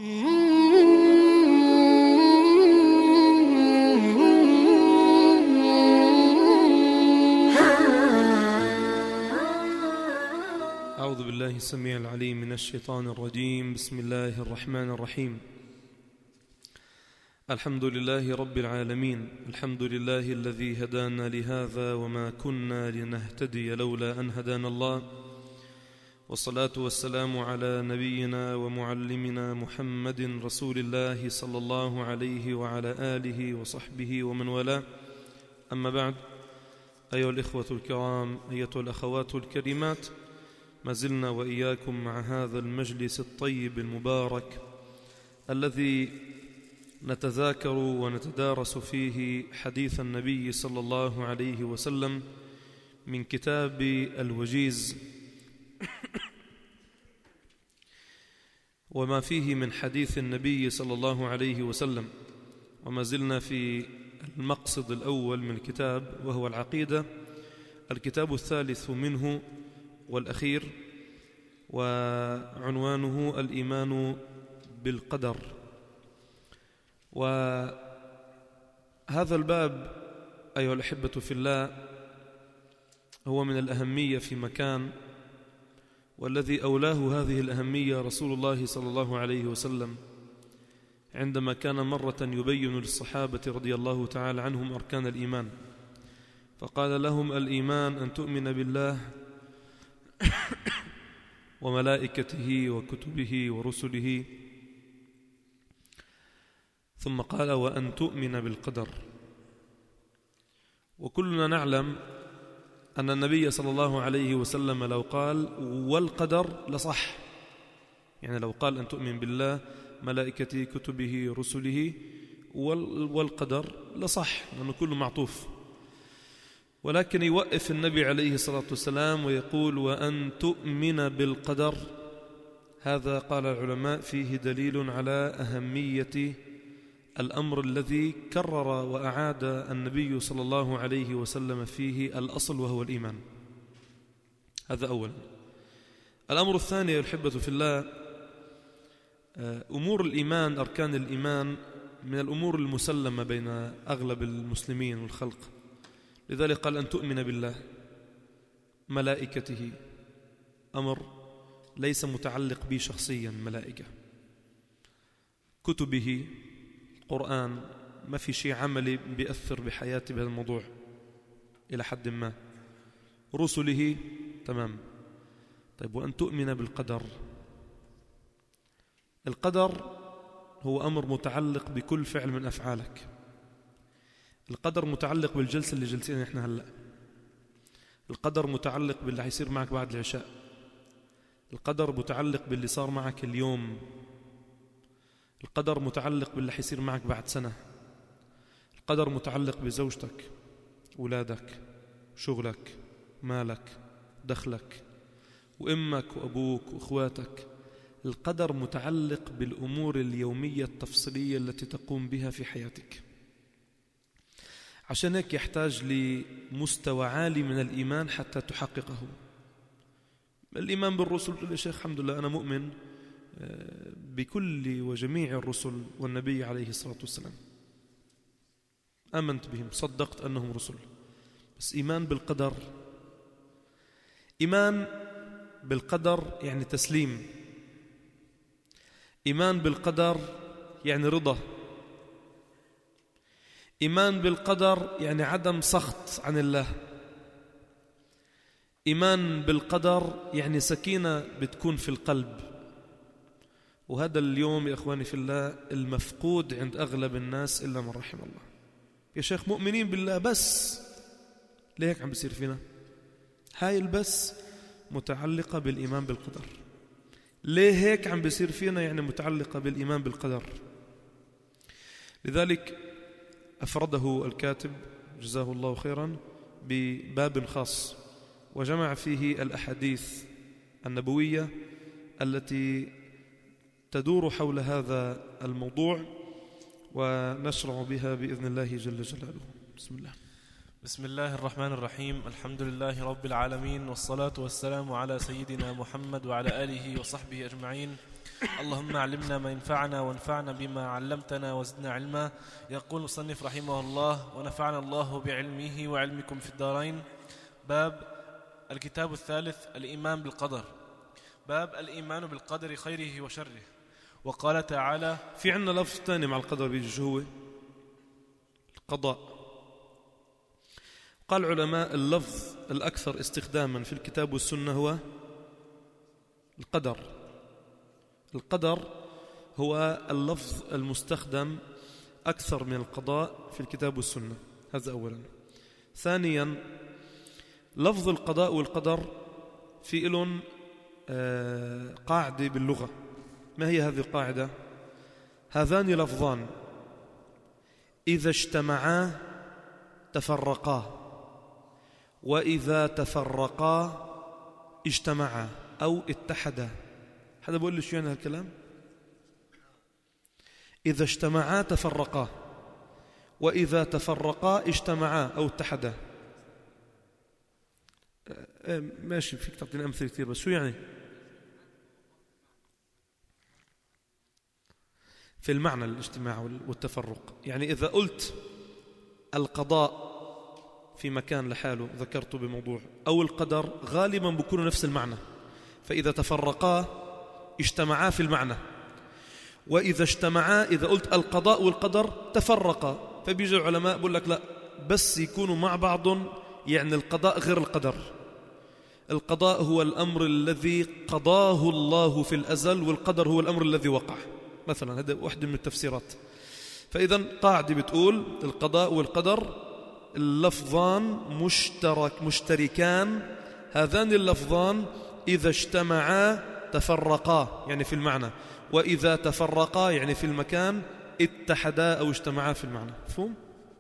أعوذ بالله السميع العليم من الشيطان الرجيم. بسم الله الرحمن الرحيم. الحمد لله رب العالمين. الحمد لله الذي هدانا لهذا وما كنا لنهتدي لولا أن هدانا الله، والصلاة والسلام على نبينا ومعلمنا محمد رسول الله صلى الله عليه وعلى آله وصحبه ومن والاه. أما بعد، أيها الإخوة الكرام، أيتها الأخوات الكريمات، ما زلنا وإياكم مع هذا المجلس الطيب المبارك الذي نتذاكر ونتدارس فيه حديث النبي صلى الله عليه وسلم من كتاب الوجيز وما فيه من حديث النبي صلى الله عليه وسلم. وما زلنا في المقصد الأول من الكتاب وهو العقيدة، الكتاب الثالث منه والأخير، وعنوانه الإيمان بالقدر. وهذا الباب أيها الأحبة في الله هو من الأهمية في مكان، والذي أولاه هذه الأهمية رسول الله صلى الله عليه وسلم عندما كان مرة يبين للصحابة رضي الله تعالى عنهم أركان الإيمان، فقال لهم: الإيمان أن تؤمن بالله وملائكته وكتبه ورسله، ثم قال: وأن تؤمن بالقدر. وكلنا نعلم أن النبي صلى الله عليه وسلم لو قال والقدر لصح، يعني لو قال أن تؤمن بالله ملائكته كتبه رسله والقدر لصح، لأنه كله معطوف. ولكن يوقف النبي عليه الصلاة والسلام ويقول: وأن تؤمن بالقدر. هذا قال العلماء فيه دليل على أهمية الأمر الذي كرر وأعاد النبي صلى الله عليه وسلم فيه الأصل، وهو الإيمان. هذا أولا. الأمر الثاني الأحبة في الله، أمور الإيمان، أركان الإيمان من الأمور المسلمة بين أغلب المسلمين والخلق. لذلك قال: أن تؤمن بالله ملائكته، أمر ليس متعلق بي شخصيا، ملائكة. كتبه، القرآن، ما في شيء عملي بيأثر بحياتي بهذا الموضوع إلى حد ما. رسله تمام. طيب، وأن تؤمن بالقدر. القدر هو أمر متعلق بكل فعل من أفعالك. القدر متعلق بالجلسة اللي جلسين إحنا هلأ. القدر متعلق باللي حيصير معك بعد العشاء. القدر متعلق باللي صار معك اليوم. القدر متعلق باللي حيصير معك بعد سنة. القدر متعلق بزوجتك، أولادك، شغلك، مالك، دخلك، وإمك وأبوك وأخواتك. القدر متعلق بالأمور اليومية التفصيلية التي تقوم بها في حياتك. عشان هيك يحتاج لمستوى عالي من الإيمان حتى تحققه. الإيمان بالرسل، يا شيخ الحمد لله أنا مؤمن بكل وجميع الرسل والنبي عليه الصلاة والسلام، آمنت بهم، صدقت أنهم رسل. بس إيمان بالقدر، إيمان بالقدر يعني تسليم. إيمان بالقدر يعني رضا. إيمان بالقدر يعني عدم سخط عن الله. إيمان بالقدر يعني سكينة بتكون في القلب. وهذا اليوم يا أخواني في الله المفقود عند أغلب الناس إلا من رحم الله. يا شيخ مؤمنين بالله بس، ليه هيك عم بيصير فينا؟ هاي البس متعلقة بالإيمان بالقدر. ليه هيك عم بيصير فينا؟ يعني متعلقة بالإيمان بالقدر. لذلك أفرده الكاتب جزاه الله خيرا بباب خاص، وجمع فيه الأحاديث النبوية التي تدور حول هذا الموضوع، ونشرع بها بإذن الله جل جلاله. بسم الله. بسم الله الرحمن الرحيم. الحمد لله رب العالمين، والصلاة والسلام على سيدنا محمد وعلى آله وصحبه أجمعين. اللهم علمنا ما ينفعنا وانفعنا بما علمتنا وزدنا علما. يقول المصنف رحمه الله: ونفعنا الله بعلمه وعلمكم في الدارين. باب الكتاب الثالث، الإيمان بالقدر. باب الإيمان بالقدر خيره وشره. وقال تعالى: في عنا لفظ ثاني مع القدر بيجي هو القضاء. قال العلماء اللفظ الأكثر استخداما في الكتاب والسنة هو القدر. القدر هو اللفظ المستخدم أكثر من القضاء في الكتاب والسنة، هذا أولا. ثانيا، لفظ القضاء والقدر في لهم قاعدة باللغة. ما هي هذه القاعدة؟ هذان لفظان إذا اجتمعا تفرقا، وإذا تفرقا اجتمعا أو اتحدا. حدا بقول لي شو يعني هالكلام؟ إذا اجتمعا تفرقا، وإذا تفرقا اجتمعا أو اتحدا. ماشي، فيك تعطيني أمثلة كثير، بس شو يعني؟ في المعنى الاجتماع والتفرق. يعني إذا قلت القضاء في مكان لحاله ذكرته بموضوع، أو القدر، غالبا بيكونوا نفس المعنى. فإذا تفرقا اجتمعا في المعنى، وإذا اجتمعا، إذا قلت القضاء والقدر تفرقا، فبيجي العلماء بقول لك لا، بس يكونوا مع بعض. يعني القضاء غير القدر. القضاء هو الأمر الذي قضاه الله في الأزل، والقدر هو الأمر الذي وقع. مثلا هذا واحدة من التفسيرات. فإذا قاعدة بتقول القضاء والقدر اللفظان مشتركان. هذان اللفظان إذا اجتمعا تفرقا يعني في المعنى، وإذا تفرقا يعني في المكان اتحدا أو اجتمعا في المعنى. مفهوم؟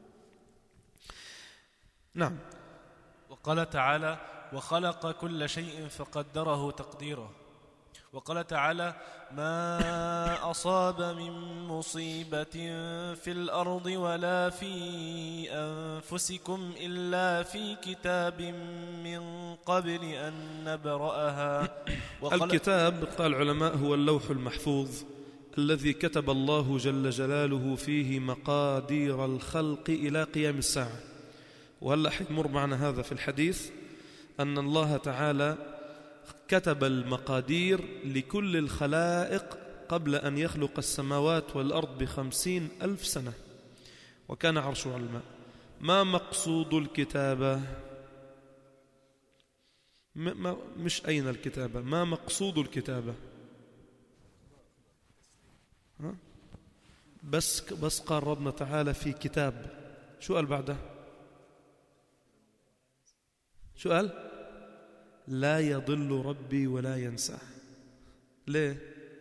نعم. وقال تعالى: وخلق كل شيء فقدره تقديره. وقال تعالى: ما أصاب من مصيبة في الأرض ولا في أنفسكم إلا في كتاب من قبل أن نبرأها. الكتاب قال العلماء هو اللوح المحفوظ الذي كتب الله جل جلاله فيه مقادير الخلق إلى قيام الساعة. وهلأ حيمر معنا هذا في الحديث، أن الله تعالى كتب المقادير لكل الخلائق قبل أن يخلق السماوات والأرض ب50,000 سنة، وكان عرشه على الماء. ما مقصود الكتابة؟ مش أين الكتابة، ما مقصود الكتابة؟ بس قال ربنا تعالى في كتاب. شو قال بعده؟ شو قال؟ لا يضل ربي ولا ينسى. ليه؟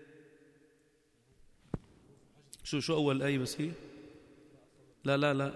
شو أول آية بس هي؟ لا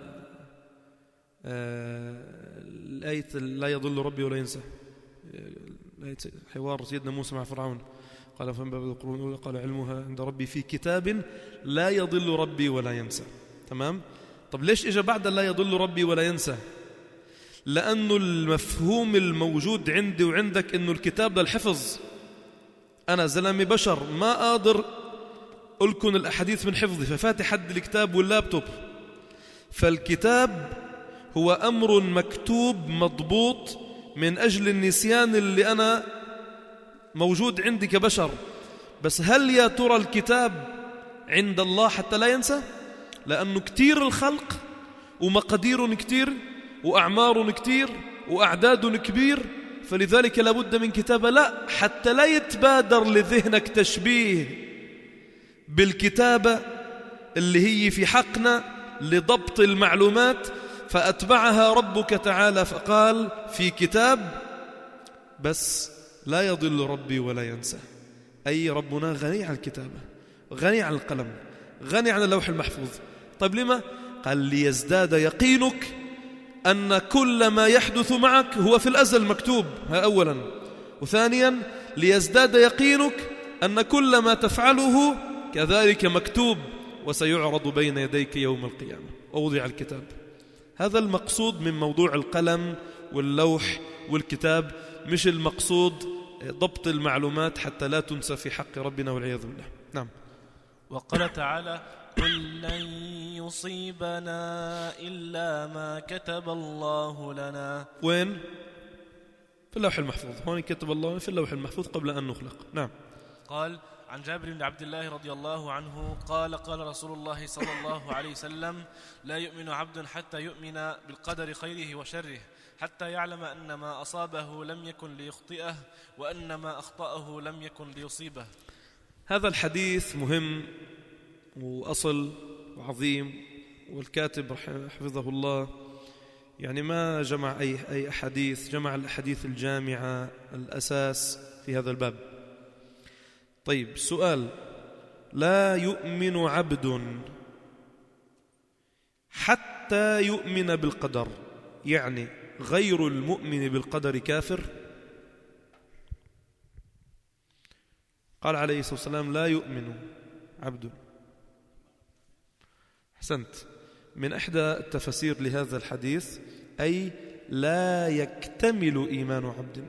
الآية لا يضل ربي ولا ينسى، آية حوار سيدنا موسى مع فرعون. قال فمن باب القرون الأولى قال علمها عند ربي في كتاب لا يضل ربي ولا ينسى. تمام؟ طب ليش إجا بعد لا يضل ربي ولا ينسى؟ لأنه المفهوم الموجود عندي وعندك إنه الكتاب للحفظ. أنا زلمة بشر ما قادر ألكن الأحاديث من حفظي، ففاتح حد الكتاب واللابتوب. فالكتاب هو أمر مكتوب مضبوط من أجل النسيان اللي أنا موجود عندي كبشر. بس هل يا ترى الكتاب عند الله حتى لا ينسى؟ لأنه كتير الخلق ومقادير كتير وأعمار كتير وأعداد كبير، فلذلك لابد من كتابة. لا، حتى لا يتبادر لذهنك تشبيه بالكتابة اللي هي في حقنا لضبط المعلومات، فأتبعها ربك تعالى فقال في كتاب، بس لا يضل ربي ولا ينسى. أي ربنا غني عن الكتابة، غني عن القلم، غني عن اللوح المحفوظ. طيب لما؟ قال ليزداد يقينك أن كل ما يحدث معك هو في الأزل مكتوب، ها أولا. وثانيا ليزداد يقينك أن كل ما تفعله كذلك مكتوب وسيعرض بين يديك يوم القيامة. ووضع الكتاب. هذا المقصود من موضوع القلم واللوح والكتاب، مش المقصود ضبط المعلومات حتى لا تنسى في حق ربنا والعياذ بالله. نعم. وقال تعالى: قل لن يصيبنا إلا ما كتب الله لنا. وين؟ في اللوح المحفوظ. هون كتب الله في اللوح المحفوظ قبل أن نخلق. نعم. قال عن جابر بن عبد الله رضي الله عنه قال: قال رسول الله صلى الله عليه وسلم: لا يؤمن عبد حتى يؤمن بالقدر خيره وشره، حتى يعلم أن ما أصابه لم يكن ليخطئه، وأن ما أخطأه لم يكن ليصيبه. هذا الحديث مهم وأصل وعظيم، والكاتب حفظه الله يعني ما جمع أي أحاديث، جمع الأحاديث الجامعة الأساس في هذا الباب. طيب، سؤال: لا يؤمن عبد حتى يؤمن بالقدر، يعني غير المؤمن بالقدر كافر؟ قال عليه الصلاة والسلام: لا يؤمن عبد. أحسنت. من إحدى التفسير لهذا الحديث أي لا يكتمل إيمان عبد.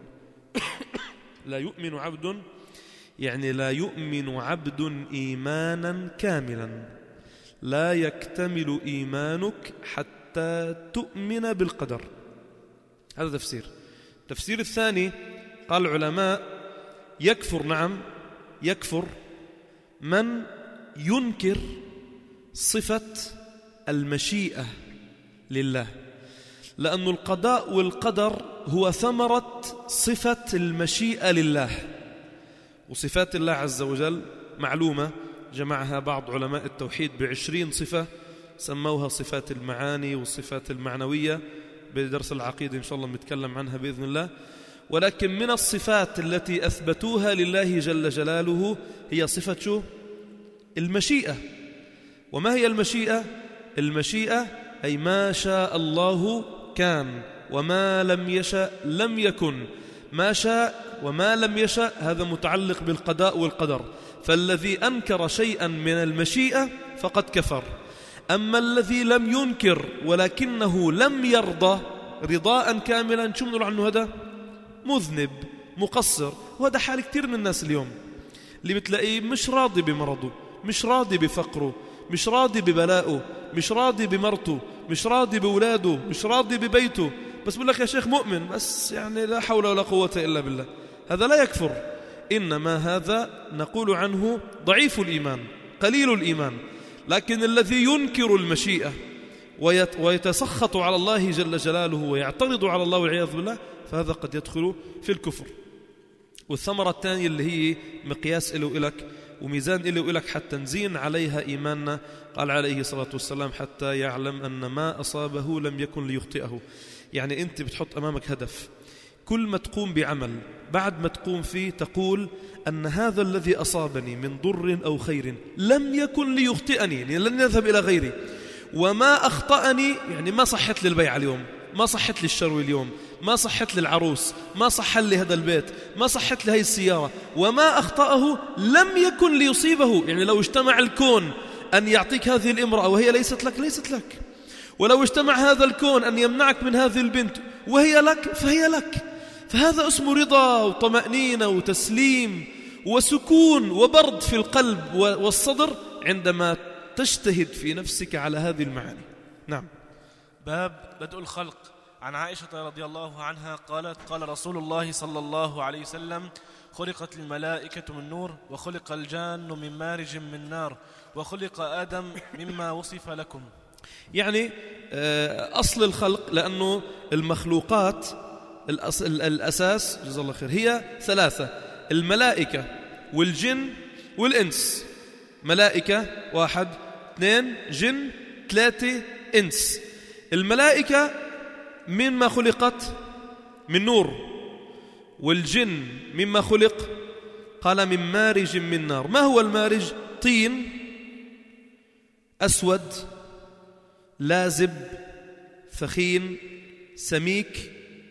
لا يؤمن عبد يعني لا يؤمن عبد إيمانا كاملا، لا يكتمل إيمانك حتى تؤمن بالقدر. هذا تفسير. التفسير الثاني قال العلماء: يكفر، نعم يكفر من ينكر صفة المشيئة لله، لأن القضاء والقدر هو ثمرة صفة المشيئة لله، وصفات الله عز وجل معلومة، جمعها بعض علماء التوحيد ب20 صفة سموها صفات المعاني والصفات المعنوية. بدرس العقيدة إن شاء الله نتكلم عنها بإذن الله. ولكن من الصفات التي أثبتوها لله جل جلاله هي صفة شو؟ المشيئة. وما هي المشيئة؟ المشيئة أي ما شاء الله كان، وما لم يشأ لم يكن. ما شاء وما لم يشأ هذا متعلق بالقضاء والقدر، فالذي أنكر شيئا من المشيئة فقد كفر. أما الذي لم ينكر ولكنه لم يرضى رضاء كاملا، شو بنقول عنه؟ هذا مذنب مقصر. وهذا حال كتير من الناس اليوم، اللي بتلاقيه مش راضي بمرضه، مش راضي بفقره، مش راضي ببلائه، مش راضي بمرته، مش راضي بولاده، مش راضي ببيته، بس بقول لك يا شيخ مؤمن، بس يعني لا حول ولا قوة إلا بالله. هذا لا يكفر، إنما هذا نقول عنه ضعيف الإيمان قليل الإيمان. لكن الذي ينكر المشيئة ويتسخط على الله جل جلاله ويعترض على الله والعياذ بالله، فهذا قد يدخل في الكفر. والثمرة الثانية اللي هي مقياس إله وإلك وميزان إله وإلك حتى نزين عليها إيماننا، قال عليه الصلاة والسلام: حتى يعلم أن ما أصابه لم يكن ليخطئه. يعني أنت بتحط أمامك هدف، كل ما تقوم بعمل بعد ما تقوم فيه تقول أن هذا الذي أصابني من ضر أو خير لم يكن ليخطئني، يعني لن يذهب إلى غيري. وما أخطأني يعني ما صحت للبيع اليوم، ما صحت للشروي اليوم، ما صحت للعروس، ما صح لي هذا البيت، ما صحت لهي السيارة. وما أخطأه لم يكن ليصيبه، يعني لو اجتمع الكون أن يعطيك هذه الامرأة وهي ليست لك ليست لك، ولو اجتمع هذا الكون أن يمنعك من هذه البنت وهي لك فهي لك. فهذا اسمه رضا وطمأنينة وتسليم وسكون وبرد في القلب والصدر عندما تجتهد في نفسك على هذه المعاني. نعم. باب بدء الخلق. عن عائشة رضي الله عنها قالت: قال رسول الله صلى الله عليه وسلم: خلقت الملائكة من نور، وخلق الجان من مارج من نار، وخلق آدم مما وصف لكم. يعني أصل الخلق، لأنه المخلوقات الأساس جزا الله خير هي ثلاثة: الملائكة والجن والإنس. ملائكة 1 2 جن 3 إنس. الملائكة مما خلقت؟ من نور. والجن مما خلق؟ قال من مارج من نار. ما هو المارج؟ طين أسود لازب ثخين سميك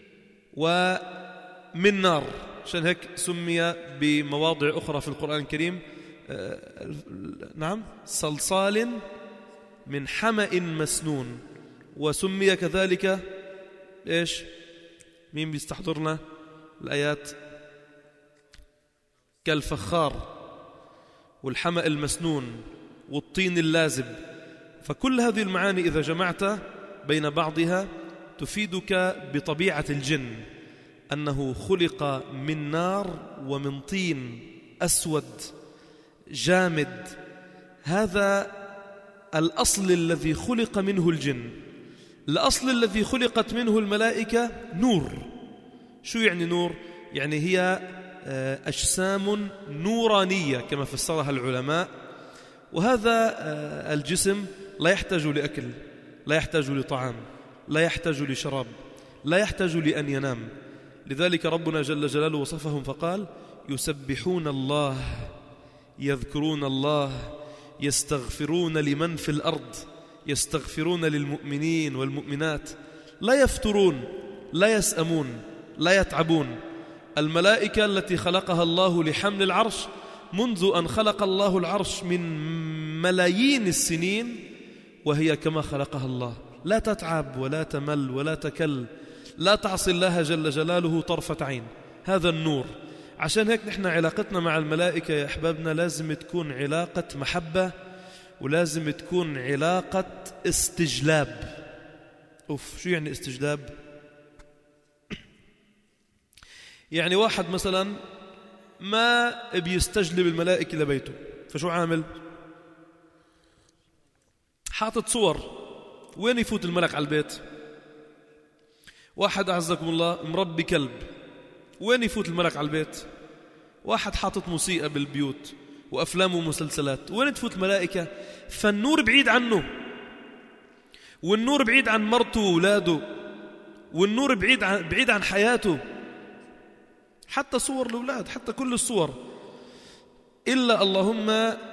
ومن نار، عشان هيك سمي بمواضع أخرى في القرآن الكريم نعم صلصال من حمأ مسنون وسمي كذلك إيش؟ مين بيستحضرنا الآيات؟ كالفخار والحمأ المسنون والطين اللازب. فكل هذه المعاني إذا جمعت بين بعضها تفيدك بطبيعة الجن، أنه خلق من نار ومن طين أسود جامد. هذا الأصل الذي خلق منه الجن. الأصل الذي خلقت منه الملائكة نور. شو يعني نور؟ يعني هي أجسام نورانية كما فسرها العلماء. وهذا الجسم لا يحتاج لأكل، لا يحتاج لطعام، لا يحتاج لشراب، لا يحتاج لأن ينام. لذلك ربنا جل جلاله وصفهم فقال: يسبحون الله، يذكرون الله، يستغفرون لمن في الأرض، يستغفرون للمؤمنين والمؤمنات، لا يفترون، لا يسأمون، لا يتعبون. الملائكة التي خلقها الله لحمل العرش منذ أن خلق الله العرش من ملايين السنين وهي كما خلقها الله، لا تتعب ولا تمل ولا تكل، لا تعصي الله جل جلاله طرفة عين. هذا النور. عشان هيك نحن علاقتنا مع الملائكة يا أحبابنا لازم تكون علاقة محبة، ولازم تكون علاقة استجلاب. شو يعني استجلاب؟ يعني واحد مثلا ما بيستجلب الملائكة لبيته، فشو عامل؟ حاطط صور. وين يفوت الملك على البيت؟ واحد أعزكم الله مربي كلب، وين يفوت الملك على البيت؟ واحد حاطط موسيقى بالبيوت وأفلام ومسلسلات، وين تفوت الملائكة؟ فالنور بعيد عنه، والنور بعيد عن مرته وولاده، والنور بعيد عن حياته. حتى صور الأولاد، حتى كل الصور، إلا اللهم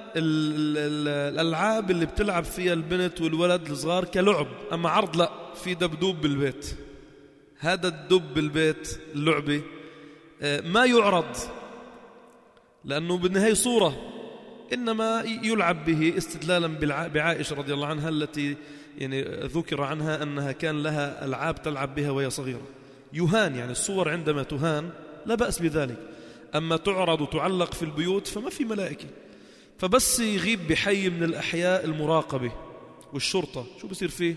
الألعاب اللي بتلعب فيها البنت والولد الصغار كلعب. أما عرض لا، في دبدوب بالبيت. هذا الدب بالبيت اللعبة ما يعرض، لأنه بالنهاية صورة، إنما يلعب به استدلالا بعائشة رضي الله عنها التي يعني ذكر عنها أنها كان لها ألعاب تلعب بها وهي صغيرة. يهان، يعني الصور عندما تهان لا بأس بذلك، أما تعرض وتعلق في البيوت فما في ملائكة. فبس يغيب بحي من الأحياء المراقبة والشرطة، شو بصير فيه؟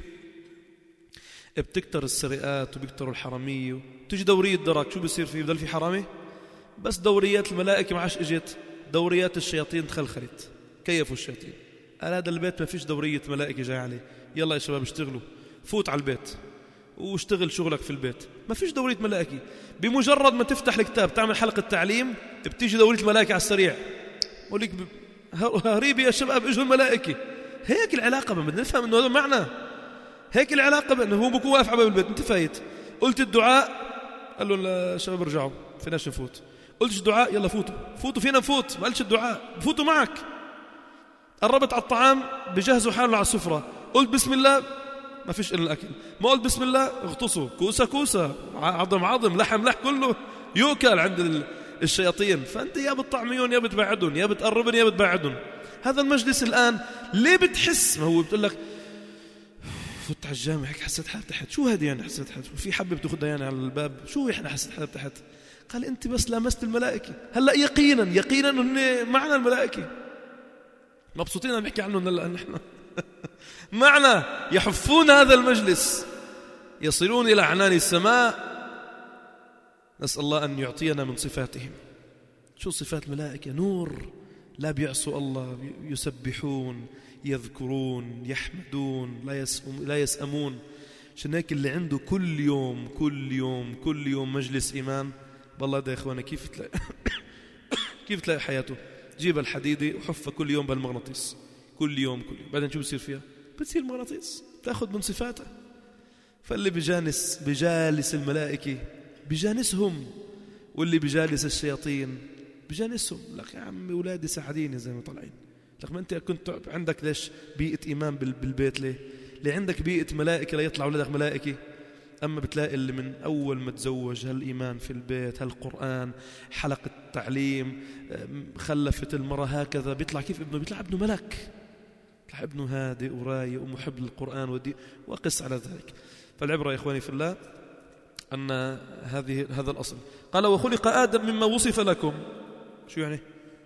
بتكتر السرقات وبيكتروا الحرامية، تجي دورية درك، شو بصير فيه؟ بدل في حرامي؟ بس دوريات الملائكة ما عادش اجت، دوريات الشياطين تخلخلت. كيفوا الشياطين؟ قال هذا البيت ما فيش دورية ملائكة جاي عليه، يلا يا شباب اشتغلوا، فوت على البيت واشتغل شغلك في البيت. ما فيش دورية ملائكة. بمجرد ما تفتح الكتاب تعمل حلقة تعليم بتيجي دورية الملائكة على السريع. بقول لك هريبي يا شباب اجوا الملائكة. هيك العلاقة، بدنا نفهم انه هذا معنى. هيك العلاقة، بأنه هو بكون واقف على باب البيت، انت فايت، قلت الدعاء، قال له الشباب ارجعوا فيناش نفوت. قلتش الدعاء، يلا فوتوا فينا نفوت. ما قلتش الدعاء، بفوتوا معك. قربت على الطعام بجهزوا حالهم على السفرة، قلت بسم الله، ما فيش إلا الأكل. ما قلت بسم الله، اغطسوا كوسة عظم لحم كله يؤكل عند الشياطين. فأنت يا بتطعميون يا بتبعدهم، يا بتقربن يا بتبعدهم. هذا المجلس الآن ليه بتحس؟ ما هو بتقول لك فوت على الجامع هيك حسيت حالي تحت. شو هذه يعني حسيت حالي؟ في حبة بتاخدها يعني على الباب، شو إحنا حسيت حالي تحت؟ قال أنت بس لامست الملائكة. هلأ يقينا إن معنا الملائكة، مبسوطين عم نحكي عنهم هلأ نحن معنا، يحفون هذا المجلس، يصلون إلى أعنان السماء. نسأل الله أن يعطينا من صفاتهم. شو صفات الملائكة؟ نور، لا بيعصوا الله، يسبحون، يذكرون، يحمدون، لا يسأمون. عشان هيك اللي عنده كل يوم مجلس إيمان، بالله ده يا إخوانا كيف تلاقي حياته؟ جيب الحديدة وحفها كل يوم بالمغناطيس، كل يوم بعدين شو بصير فيها؟ بتصير مغناطيس، تأخذ من صفاتها. فاللي بجالس الملائكة بجانسهم، واللي بجالس الشياطين بجانسهم. لك يا عمي أولادي سعديني زي ما طالعين. لك ما أنت كنت عندك ليش بيئة إيمان بالبيت؟ ليه عندك بيئة ملائكة لا يطلع أولادك ملائكة؟ أما بتلاقي اللي من أول ما تزوج هالإيمان في البيت، هالقرآن، حلقة تعليم، خلفت المرأة هكذا، بيطلع كيف ابنه؟ بيطلع ابنه ملك، فابنه هادئ ورايق ومحب للقرآن والدين وقس على ذلك. فالعبرة يا إخواني في الله أن هذا الأصل. قال وخلق آدم مما وصف لكم. شو يعني؟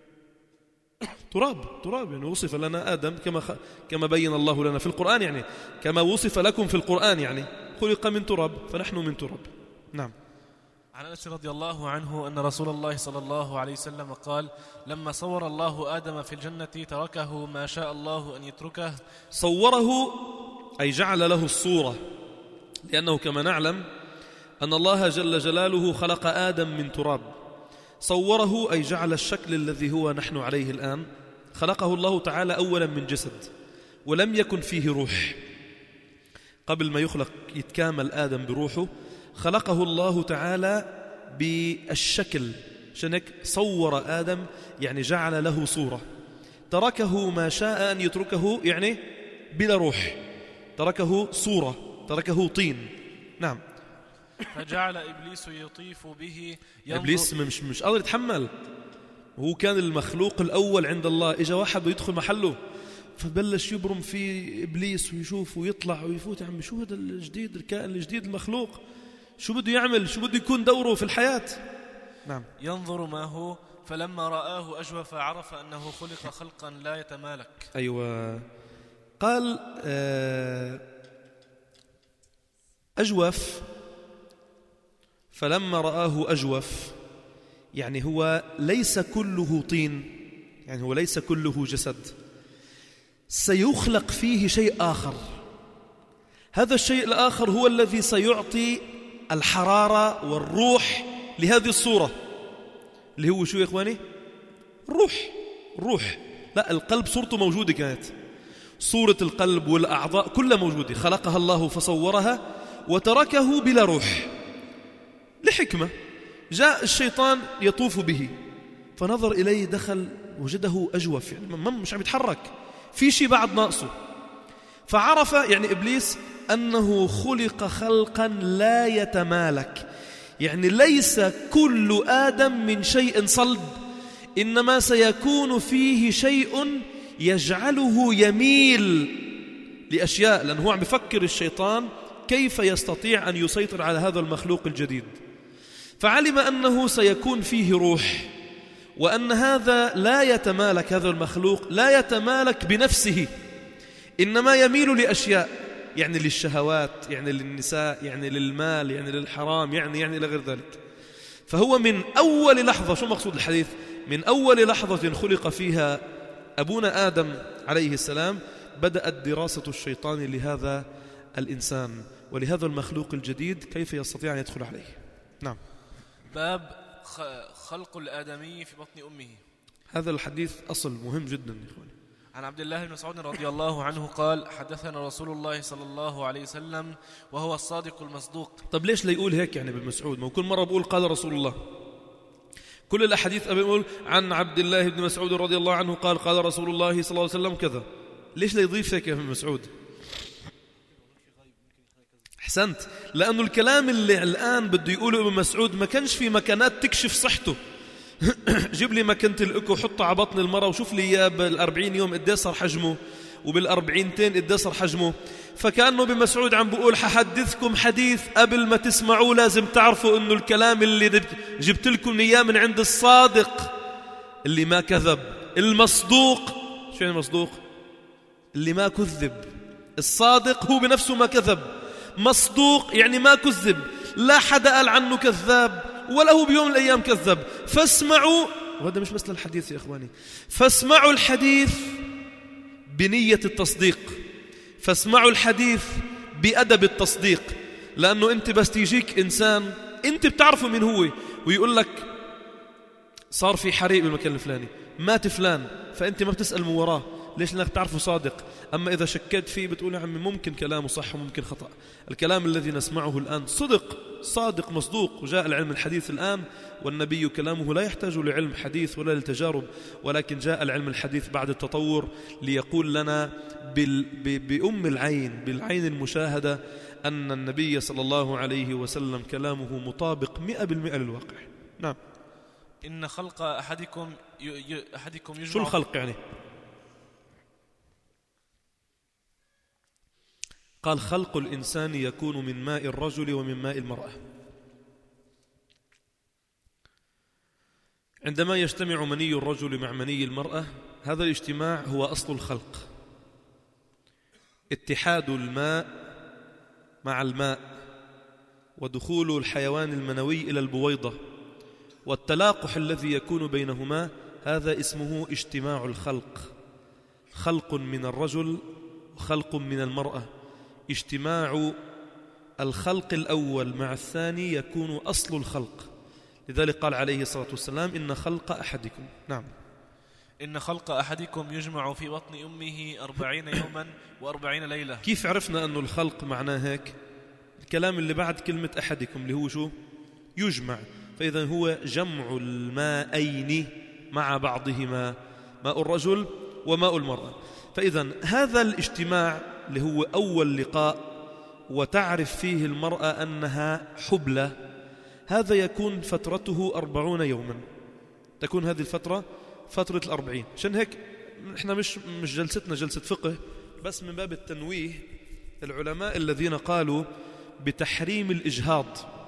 تراب يعني وصف لنا آدم كما بين الله لنا في القرآن، يعني كما وصف لكم في القرآن، يعني خلق من تراب فنحن من تراب. نعم. عن أنس رضي الله عنه أن رسول الله صلى الله عليه وسلم قال لما صور الله آدم في الجنة تركه ما شاء الله أن يتركه. صوره أي جعل له الصورة، لأنه كما نعلم أن الله جل جلاله خلق آدم من تراب. صوره أي جعل الشكل الذي هو نحن عليه الآن، خلقه الله تعالى أولا من جسد ولم يكن فيه روح. قبل ما يخلق يتكامل آدم بروحه خلقه الله تعالى بالشكل، شنك صور آدم يعني جعل له صورة. تركه ما شاء أن يتركه يعني بلا روح، تركه صورة، تركه طين. نعم. فجعل إبليس يطيف به إبليس مش قادر يتحمل، وهو كان المخلوق الأول عند الله. إجا واحد يدخل محله فبلش يبرم في إبليس ويشوف ويطلع ويفوت. يا عمي شو هذا الجديد، الكائن الجديد المخلوق، شو بده يعمل، شو بده يكون دوره في الحياة. نعم. ينظر ما هو فلما رآه أجوف عرف أنه خلق خلقا لا يتمالك. أيوة. قال أجوف، فلما رآه أجوف يعني هو ليس كله طين، يعني هو ليس كله جسد، سيخلق فيه شيء آخر. هذا الشيء الآخر هو الذي سيعطي الحرارة والروح لهذه الصورة، اللي هو شو يا إخواني؟ الروح. لا، القلب صورته موجودة، كانت صورة القلب والأعضاء كلها موجودة، خلقها الله فصورها وتركه بلا روح لحكمة. جاء الشيطان يطوف به فنظر إليه، دخل وجده أجوف، يعني مش عم يتحرك، في شيء بعد ناقصه. فعرف يعني إبليس أنه خلق خلقا لا يتمالك، يعني ليس كل آدم من شيء صلب، إنما سيكون فيه شيء يجعله يميل لأشياء، لأنه هو عم يفكر الشيطان كيف يستطيع أن يسيطر على هذا المخلوق الجديد. فعلم أنه سيكون فيه روح، وأن هذا لا يتمالك، هذا المخلوق لا يتمالك بنفسه، إنما يميل لأشياء، يعني للشهوات، يعني للنساء، يعني للمال، يعني للحرام، يعني إلى غير ذلك. فهو من أول لحظة، شو مقصود الحديث؟ من أول لحظة خلق فيها أبونا آدم عليه السلام بدأت دراسة الشيطان لهذا الإنسان ولهذا المخلوق الجديد كيف يستطيع أن يدخل عليه. نعم. باب خلق الآدمي في بطن أمه. هذا الحديث أصل مهم جدا يا إخواني. عن عبد الله بن مسعود رضي الله عنه قال حدثنا رسول الله صلى الله عليه وسلم وهو الصادق المصدوق. طب ليش لا يقول هيك يعني بالمسعود؟ ما كل مرة بقول قال رسول الله، كل الأحاديث أبي يقول عن عبد الله بن مسعود رضي الله عنه قال قال رسول الله صلى الله عليه وسلم كذا. ليش لا يضيف هيك يا ابن مسعود؟ أحسنت، لأنه الكلام اللي الآن بده يقوله ابن مسعود ما كانش في مكانات تكشف صحته. جيب لي مكانة الإكو حطه على بطن المرأة وشوف لي إياه بال40 يوم قديه صار حجمه وبال40 قديه صار حجمه. فكأنه ابن مسعود عم بقول ححدثكم حديث قبل ما تسمعوه لازم تعرفوا إنه الكلام اللي جبت لكم إياه من عند الصادق اللي ما كذب، المصدوق. شو يعني مصدوق؟ اللي ما كذب. الصادق هو بنفسه ما كذب، مصدوق يعني ما كذب، لا حدا قال عنه كذاب ولا هو بيوم من الأيام كذب. فاسمعوا، وهذا مش مثل الحديث يا إخواني، فاسمعوا الحديث بنية التصديق، فاسمعوا الحديث بأدب التصديق. لأنه أنت بس تيجيك إنسان أنت بتعرفه من هو ويقول لك صار في حريق بالمكان الفلاني، مات فلان، فأنت ما بتسأل من وراه، ليش؟ لأنك تعرفه صادق. أما إذا شكيت فيه بتقول يا عمي ممكن كلامه صح وممكن خطأ. الكلام الذي نسمعه الآن صدق، صادق مصدوق. وجاء العلم الحديث الآن، والنبي كلامه لا يحتاج لعلم حديث ولا للتجارب، ولكن جاء العلم الحديث بعد التطور ليقول لنا بأم العين، بالعين المشاهدة، أن النبي صلى الله عليه وسلم كلامه مطابق 100% للواقع. نعم. إن خلق أحدكم يجمع. شو الخلق يعني؟ قال خلق الإنسان يكون من ماء الرجل ومن ماء المرأة. عندما يجتمع مني الرجل مع مني المرأة، هذا الاجتماع هو أصل الخلق، اتحاد الماء مع الماء ودخول الحيوان المنوي إلى البويضة والتلاقح الذي يكون بينهما، هذا اسمه اجتماع الخلق. خلق من الرجل وخلق من المرأة، اجتماع الخلق الأول مع الثاني يكون أصل الخلق. لذلك قال عليه الصلاة والسلام إن خلق أحدكم، نعم، إن خلق أحدكم يجمع في بطن أمه 40 يوما و40 ليلة. كيف عرفنا أنه الخلق معناه هيك؟ الكلام اللي بعد كلمة أحدكم اللي هو شو؟ يجمع. فإذا هو جمع الماءين مع بعضهما، ماء الرجل وماء المرأة. فإذا هذا الاجتماع اللي هو أول لقاء وتعرف فيه المرأة أنها حبلى، هذا يكون فترته 40 يوما، تكون هذه الفترة فترة 40. عشان هيك احنا مش جلستنا جلسة فقه، بس من باب التنويه العلماء الذين قالوا بتحريم الإجهاض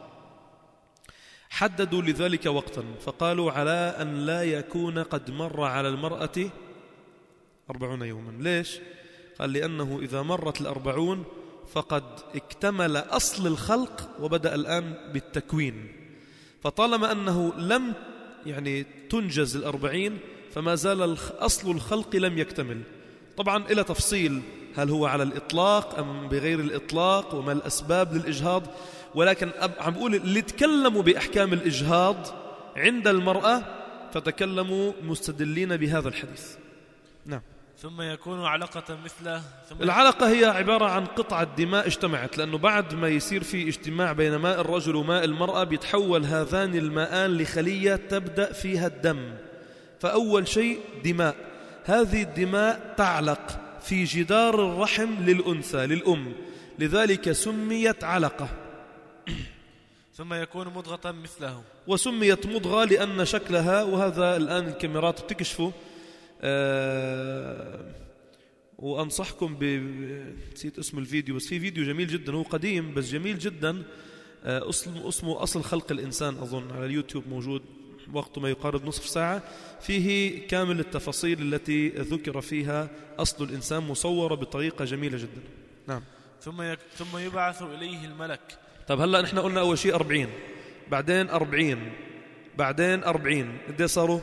حددوا لذلك وقتا، فقالوا على أن لا يكون قد مر على المرأة 40 يوما. ليش؟ قال لأنه إذا مرت 40 فقد اكتمل أصل الخلق وبدأ الآن بالتكوين، فطالما أنه لم تنجز 40 فما زال أصل الخلق لم يكتمل. طبعا إلى تفصيل هل هو على الإطلاق أم بغير الإطلاق وما الأسباب للإجهاض، ولكن عم بقول اللي تكلموا بأحكام الإجهاض عند المرأة فتكلموا مستدلين بهذا الحديث. نعم. ثم يكون علقة مثله. العلقة هي عبارة عن قطعة دماء اجتمعت، لأنه بعد ما يصير في اجتماع بين ماء الرجل وماء المرأة بيتحول هذان الماءان لخلية تبدأ فيها الدم. فأول شيء دماء، هذه الدماء تعلق في جدار الرحم للأنثى للأم، لذلك سميت علقة. ثم يكون مضغة مثله، وسميت مضغة لأن شكلها، وهذا الآن الكاميرات بتكشفه، وأنصحكم نسيت اسم الفيديو، بس في فيديو جميل جدا، هو قديم بس جميل جدا، اسمه أصل خلق الإنسان، أظن على اليوتيوب موجود، وقته ما يقارب نصف ساعة، فيه كامل التفاصيل التي ذكر فيها أصل الإنسان مصورة بطريقة جميلة جدا. نعم. ثم يبعث إليه الملك. طب هلأ نحن قلنا أول شيء 40، بعدين 40، بعدين 40، قد صاروا؟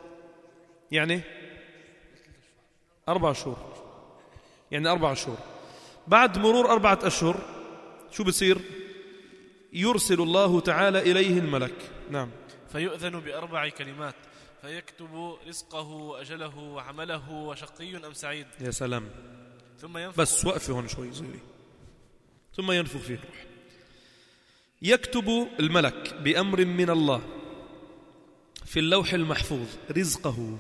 4 شهور، 4 شهور. بعد مرور 4 أشهر شو بصير؟ يرسل الله تعالى إليه الملك. نعم. فيؤذن ب4 كلمات، فيكتب رزقه وأجله وعمله وشقي أم سعيد. يا سلام. ثم ينفخ، بس وقفه هون شوي زيري. ثم ينفخ فيه الروح. يكتب الملك بأمر من الله في اللوح المحفوظ رزقه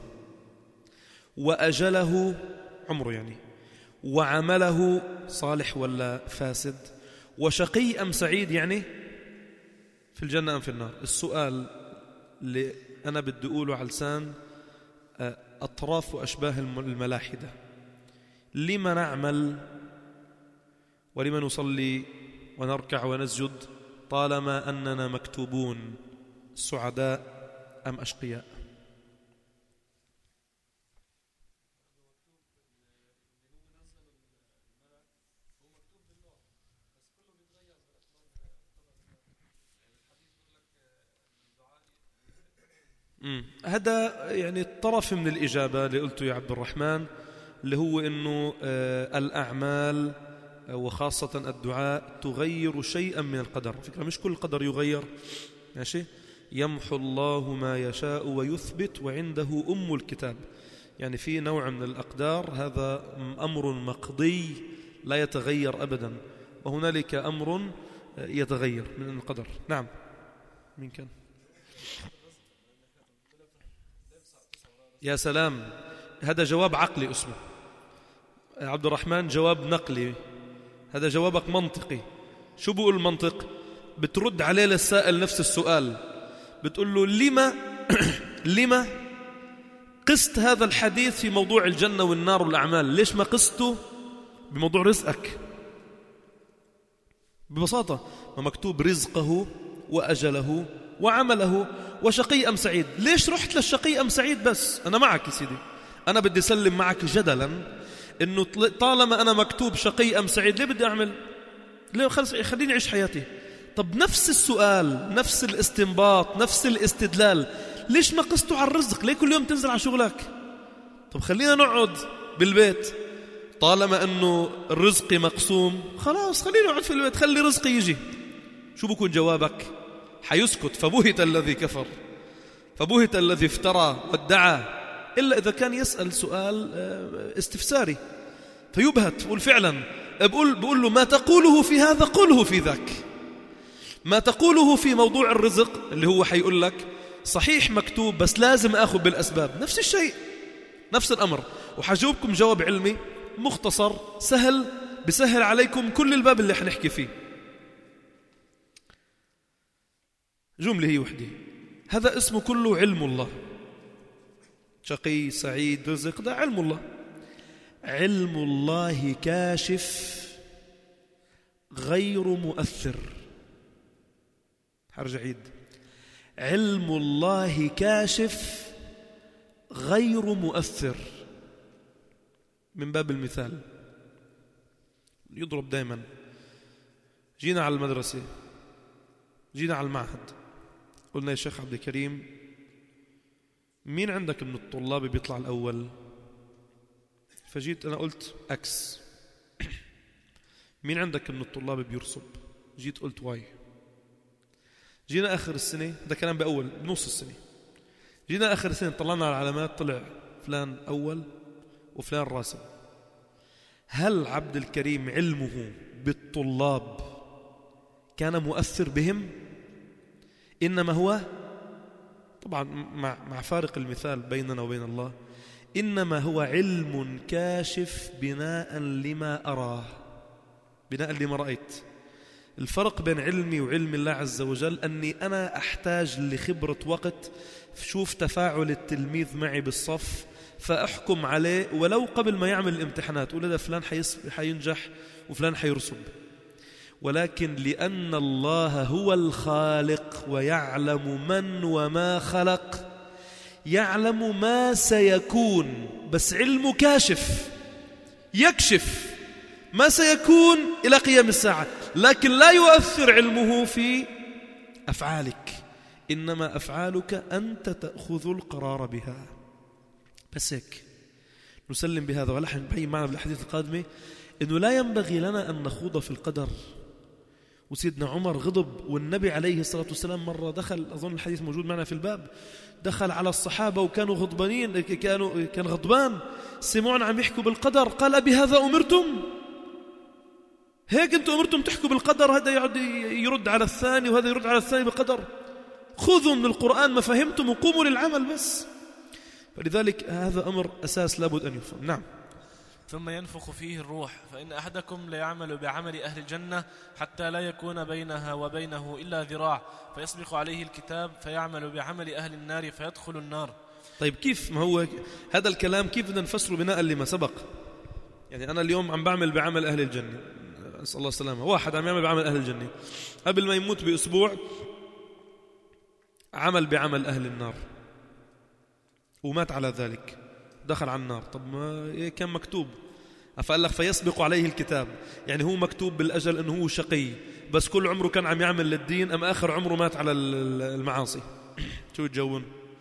وأجله، عمره وعمله صالح ولا فاسد، وشقي أم سعيد، في الجنة أم في النار. السؤال اللي أنا بدي أقوله على لسان أطراف وأشباه الملاحدة: لما نعمل ولما نصلي ونركع ونسجد طالما أننا مكتوبون سعداء أم أشقياء؟ هذا طرف من الإجابة اللي قلته يا عبد الرحمن، اللي هو إنه الأعمال وخاصة الدعاء تغير شيئا من القدر. فكرة مش كل القدر يغير، ماشي؟ يمحو الله ما يشاء ويثبت وعنده أم الكتاب. في نوع من الأقدار هذا أمر مقضي لا يتغير أبدا، وهنالك أمر يتغير من القدر. نعم. مين كان؟ يا سلام، هذا جواب عقلي اسمه عبد الرحمن، جواب نقلي، هذا جوابك منطقي. شو بقول المنطق؟ بترد عليه للسائل نفس السؤال، بتقول له لما قست هذا الحديث في موضوع الجنة والنار والأعمال، ليش ما قسته بموضوع رزقك؟ ببساطة ما مكتوب رزقه وأجله وعمله وشقي أم سعيد. ليش رحت للشقي أم سعيد بس؟ أنا معك يا سيدي، أنا بدي أسلم معك جدلا إنه طالما أنا مكتوب شقي أم سعيد ليه بدي أعمل؟ ليه خليني أعيش حياتي. طب نفس السؤال، نفس الاستنباط، نفس الاستدلال، ليش ما قصته على الرزق؟ ليه كل يوم تنزل على شغلك؟ طب خلينا نقعد بالبيت، طالما أنه الرزق مقسوم خلاص خلينا نقعد في البيت، خلي رزقي يجي. شو بكون جوابك؟ حيسكت. فبهت الذي كفر، فبهت الذي افترى وادعى، إلا إذا كان يسأل سؤال استفساري فيبهت. بقول فعلا، بقول له ما تقوله في هذا قوله في ذاك. ما تقوله في موضوع الرزق اللي هو حيقول لك صحيح مكتوب بس لازم أخذ بالأسباب، نفس الشيء نفس الأمر. وحجاوبكم جواب علمي مختصر سهل بسهل عليكم كل الباب اللي حنحكي فيه. جملة هي وحدة، هذا اسمه كله علم الله. شقي سعيد رزق، ده علم الله. علم الله كاشف غير مؤثر. حرجع عيد، علم الله كاشف غير مؤثر. من باب المثال يضرب دائما. جينا على المدرسة، جينا على المعهد، قلنا يا شيخ عبد الكريم مين عندك من الطلاب بيطلع الأول؟ فجيت أنا قلت أكس. مين عندك من الطلاب بيرسب؟ جيت قلت واي. جينا آخر السنة، ده كلام بأول بنص السنة، جينا آخر السنة طلعنا على العلامات، طلع فلان أول وفلان راسب. هل عبد الكريم علمه بالطلاب كان مؤثر بهم؟ إنما هو طبعا مع فارق المثال بيننا وبين الله، إنما هو علم كاشف بناء لما أراه، بناء لما رأيت. الفرق بين علمي وعلم الله عز وجل أني أنا أحتاج لخبرة وقت، شوف تفاعل التلميذ معي بالصف فأحكم عليه ولو قبل ما يعمل الامتحانات، ولا ده فلان حينجح وفلان حيرسب. ولكن لأن الله هو الخالق ويعلم من وما خلق، يعلم ما سيكون، بس علمه كاشف يكشف ما سيكون إلى قيام الساعة، لكن لا يؤثر علمه في أفعالك، إنما أفعالك أنت تأخذ القرار بها. بس هيك نسلم بهذا. ولا حنبين معنا بالحديث القادمة إنه لا ينبغي لنا أن نخوض في القدر. وسيدنا عمر غضب، والنبي عليه الصلاة والسلام مرة دخل، أظن الحديث موجود معنا في الباب، دخل على الصحابة وكانوا غضبانين، كان غضبان، سمعنا عم يحكوا بالقدر، قال بهذا أمرتم؟ هيك أنتم أمرتم تحكوا بالقدر؟ هذا يقعد يرد على الثاني وهذا يرد على الثاني بالقدر. خذوا من القرآن ما فهمتم وقوموا للعمل بس. فلذلك هذا أمر أساس لابد أن يفهم. نعم. ثم ينفخ فيه الروح، فإن أحدكم ليعمل بعمل أهل الجنة حتى لا يكون بينها وبينه إلا ذراع، فيسبق عليه الكتاب فيعمل بعمل أهل النار فيدخل النار. طيب كيف؟ ما هو هذا الكلام كيف بدنا نفسره بناء لما سبق؟ يعني أنا اليوم عم بعمل بعمل أهل الجنة، أسأل الله السلامة، واحد عم يعمل بعمل أهل الجنة، قبل ما يموت بأسبوع عمل بعمل أهل النار ومات على ذلك، دخل على النار. طب ما كان مكتوب، فقال لك فيسبق عليه الكتاب، يعني هو مكتوب بالأجل أنه هو شقي، بس كل عمره كان عم يعمل للدين، أما آخر عمره مات على المعاصي. شو تجون؟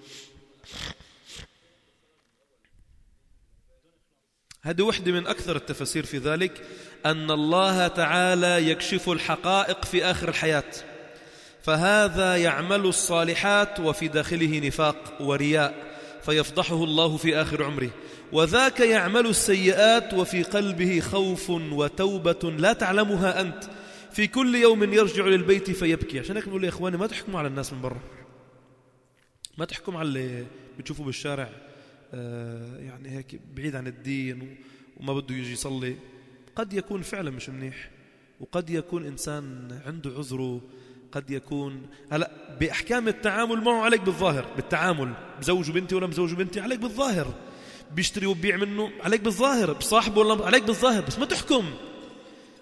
هذه وحدة من أكثر التفسير في ذلك، أن الله تعالى يكشف الحقائق في آخر الحياة، فهذا يعمل الصالحات وفي داخله نفاق ورياء فيفضحه الله في آخر عمره، وذاك يعمل السيئات وفي قلبه خوف وتوبة لا تعلمها أنت، في كل يوم يرجع للبيت فيبكي. عشان هيك بقول يا إخواني ما تحكموا على الناس من برا، ما تحكموا على اللي بتشوفوا بالشارع يعني هيك بعيد عن الدين وما بده يجي يصلي. قد يكون فعلا مش منيح، وقد يكون إنسان عنده عذره، قد يكون هلا بأحكام التعامل معه عليك بالظاهر، بالتعامل بزوج بنتي ولا مزوج بنتي عليك بالظاهر، بيشتري وبيع منه عليك بالظاهر، بصاحبه ولا عليك بالظاهر، بس ما تحكم.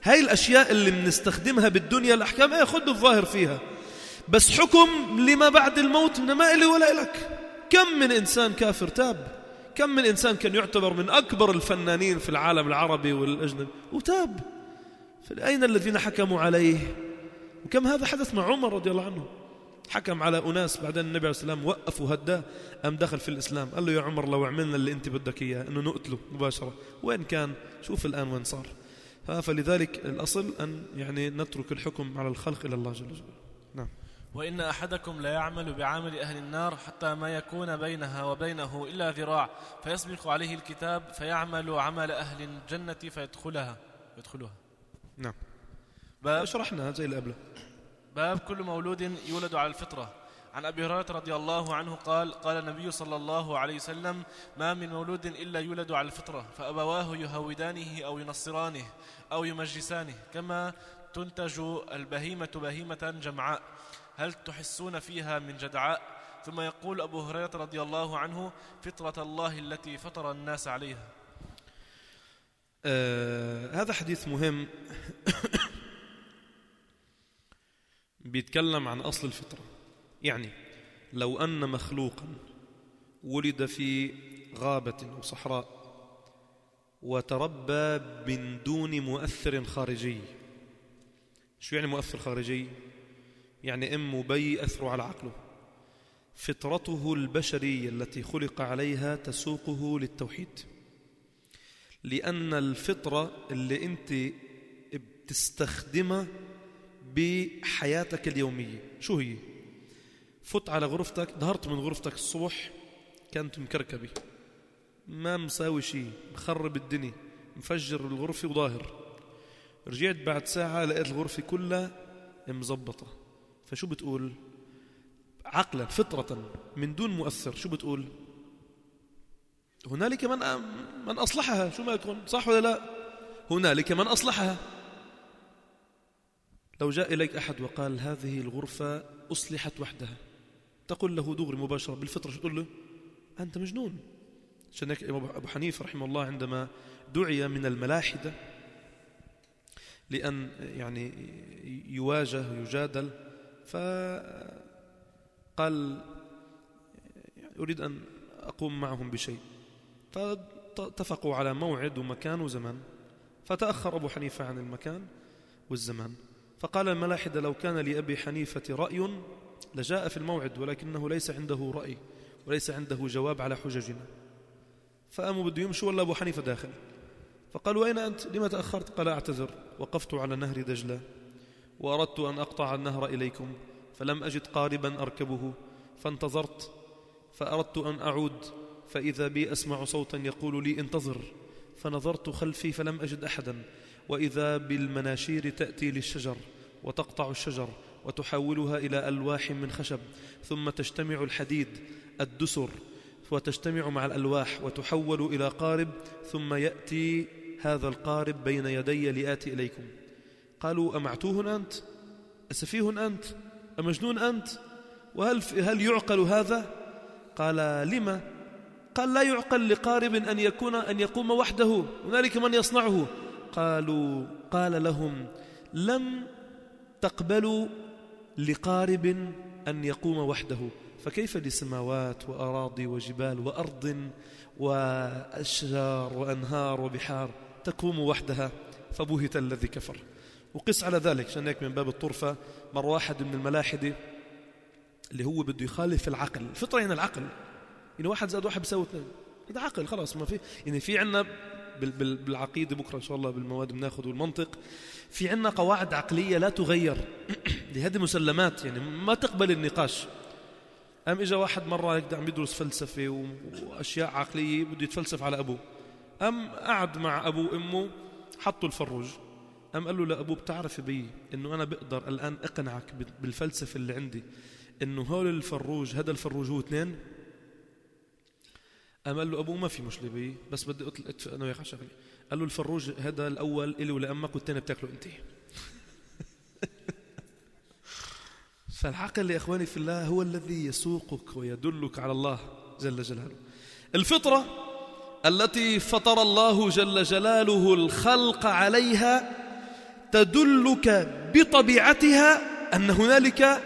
هاي الأشياء اللي بنستخدمها بالدنيا الأحكام خد الظاهر فيها، بس حكم لما بعد الموت ما إلي ولا إلك. كم من إنسان كافر تاب، كم من إنسان كان يعتبر من أكبر الفنانين في العالم العربي والأجنبي وتاب. أين الذين حكموا عليه؟ وكم هذا حدث مع عمر رضي الله عنه، حكم على أناس بعدين النبي عليه الصلاة والسلام وقفوا هداه، أم دخل في الإسلام. قال له يا عمر لو عملنا اللي أنت بدك إياه إنه نقتله مباشرة، وين كان؟ شوف الآن وين صار. فلذلك الأصل أن يعني نترك الحكم على الخلق إلى الله جل جلاله. نعم. وإن أحدكم لا يعمل بعمل أهل النار حتى ما يكون بينها وبينه إلا ذراع فيسبق عليه الكتاب فيعمل عمل أهل الجنة فيدخلها. نعم. باب شرحنا زي اللي قبله. باب كل مولود يولد على الفطرة. عن أبي هريرة رضي الله عنه قال النبي صلى الله عليه وسلم: ما من مولود إلا يولد على الفطرة فأبواه يهودانه أو ينصرانه أو يمجسانه كما تنتج البهيمة بهيمة جمعاء هل تحسون فيها من جدعاء؟ ثم يقول أبو هريرة رضي الله عنه: فطرة الله التي فطر الناس عليها. هذا حديث مهم بيتكلم عن أصل الفطرة. يعني لو أن مخلوقا ولد في غابة أو صحراء وتربى من دون مؤثر خارجي. شو يعني مؤثر خارجي؟ يعني أم وبي أثروا على عقله. فطرته البشرية التي خلق عليها تسوقه للتوحيد، لأن الفطرة اللي أنت بتستخدمها بحياتك اليومية شو هي؟ فت على غرفتك، ظهرت من غرفتك الصبح كانت مكركبة، ما مساوي شيء، مخرب الدنيا، مفجر الغرفة وظاهر. رجعت بعد ساعة لقيت الغرفة كلها مزبطة. فشو بتقول؟ عقلا فطرة من دون مؤثر شو بتقول؟ هنالك من أصلحها. شو ما يكون صح ولا لا؟ هنالك من أصلحها. لو جاء إليك أحد وقال هذه الغرفة أصلحت وحدها، تقول له دغري مباشرة بالفطرة شو تقول له؟ أنت مجنون. عشان هيك أبو حنيفة رحمه الله عندما دعي من الملاحدة لأن يعني يواجه ويجادل فقال أريد أن أقوم معهم بشيء، فاتفقوا على موعد ومكان وزمان، فتأخر أبو حنيفة عن المكان والزمان. فقال الملاحدة لو كان لأبي حنيفة رأي لجاء في الموعد، ولكنه ليس عنده رأي وليس عنده جواب على حججنا. فقاموا بده يمشوا ولا أبو حنيفة داخل، فقالوا أين أنت؟ لما تأخرت؟ قال أعتذر، وقفت على نهر دجلة وأردت أن أقطع النهر إليكم فلم أجد قاربا أركبه، فانتظرت فأردت أن أعود فإذا بي أسمع صوتا يقول لي انتظر، فنظرت خلفي فلم أجد أحدا، وإذا بالمناشير تأتي للشجر وتقطع الشجر وتحولها إلى ألواح من خشب، ثم تجتمع الحديد الدسر وتجتمع مع الألواح وتحول إلى قارب، ثم يأتي هذا القارب بين يدي لآتي إليكم. قالوا أمعتوه أنت؟ أسفيه أنت؟ أمجنون أنت؟ وهل يعقل هذا؟ قال لما؟ قال لا يعقل لقارب أن يقوم وحده، هنالك من يصنعه. قال لهم لم تقبلوا لقارب أن يقوم وحده، فكيف لسماوات وأراضي وجبال وأرض وأشجار وأنهار وبحار تقوم وحدها؟ فبهت الذي كفر. وقس على ذلك عشان هيك من باب الطرفة مر واحد من الملاحدة اللي هو بده يخالف العقل. الفطرة يعني العقل، يعني 1 زائد 1 بيساوي 2، هذا عقل خلاص. ما في يعني في عنا بالعقيدة بكرة إن شاء الله بالمواد بناخذ والمنطق في عنا قواعد عقلية لا تغير. هذه مسلمات يعني ما تقبل النقاش. إجا واحد مرة هيك عم يدرس فلسفة وأشياء عقلية بده يتفلسف على أبوه، قعد مع أبوه وأمه حطوا الفروج، قال له لأبوه بتعرف بي إنه أنا بقدر الآن أقنعك بالفلسفة اللي عندي إنه هول الفروج هذا الفروج هو 2. قال له أبوه ما في مشكلة بي، بس بدي أتفق أنا وياك على شغلة. قال له الفروج هذا الأول إلي ولأمك والثاني بتاكله أنت. فالعقل يا إخواني في الله هو الذي يسوقك ويدلك على الله جل جلاله. الفطرة التي فطر الله جل جلاله الخلق عليها تدلك بطبيعتها أن هنالك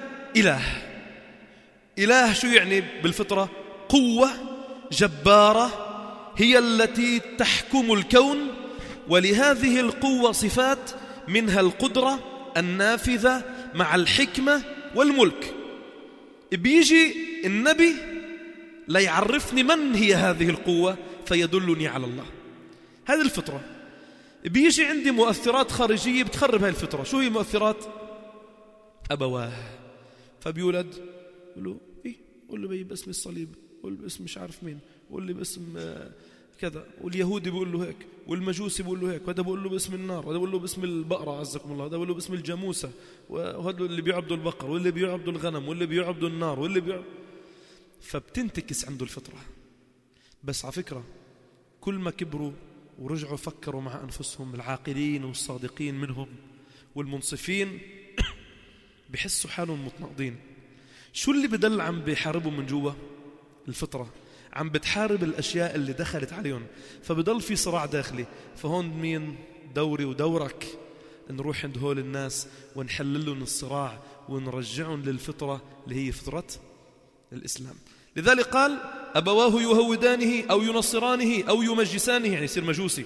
إله. شو يعني بالفطرة؟ قوة جبارة هي التي تحكم الكون، ولهذه القوة صفات منها القدرة النافذة مع الحكمة والملك. بيجي النبي ليعرفني من هي هذه القوة فيدلني على الله. هذه الفطرة. بيجي عندي مؤثرات خارجية بتخرب هذه الفطرة. شو هي المؤثرات؟ أبواه. فبيولد يقول له إيه؟ قول له باسم الصليب، قول له باسم مش عارف مين، قول له باسم كذا. واليهودي بيقول له هيك، والمجوسي بيقول له هيك، وهذا بيقول له باسم النار، وهذا بيقول له باسم البقرة عزكم الله، وهذا بيقول له باسم الجاموسة، وهذا اللي بيعبدوا البقر، واللي بيعبدوا الغنم، واللي بيعبدوا النار، واللي فبتنتكس عنده الفطرة. بس على فكرة كل ما كبروا ورجعوا فكروا مع أنفسهم، العاقلين والصادقين منهم والمنصفين بحسوا حالهم متناقضين. شو اللي بدل عم بيحاربهم من جوا؟ الفطرة عم بتحارب الأشياء اللي دخلت عليهم، فبضل في صراع داخلي. فهون مين دوري ودورك؟ نروح عند هول الناس ونحلل لهم الصراع ونرجعهم للفطرة اللي هي فطرة الإسلام. لذلك قال أبواه يهودانه أو ينصرانه أو يمجسانه، يعني يصير مجوسي.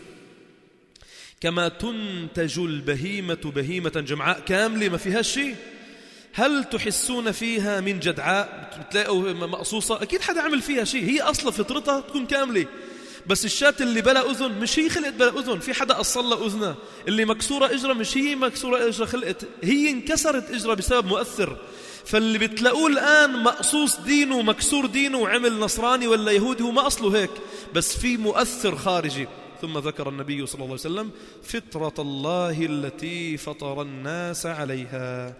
كما تنتج البهيمة بهيمة جمعاء كاملة ما فيها شيء، هل تحسون فيها من جدعاء؟ بتلاقوا مقصوصة، أكيد حدا عمل فيها شيء، هي أصلا فطرتها تكون كاملة. بس الشاة اللي بلا أذن مش هي خلقت بلا أذن، في حدا أصل لها أذنها. اللي مكسورة إجرة مش هي مكسورة إجرة خلقت، هي انكسرت إجرة بسبب مؤثر. فاللي بتلاقوه الآن مقصوص دينه ومكسور دينه وعمل نصراني ولا يهودي هو ما أصله هيك، بس في مؤثر خارجي. ثم ذكر النبي صلى الله عليه وسلم فطرة الله التي فطر الناس عليها.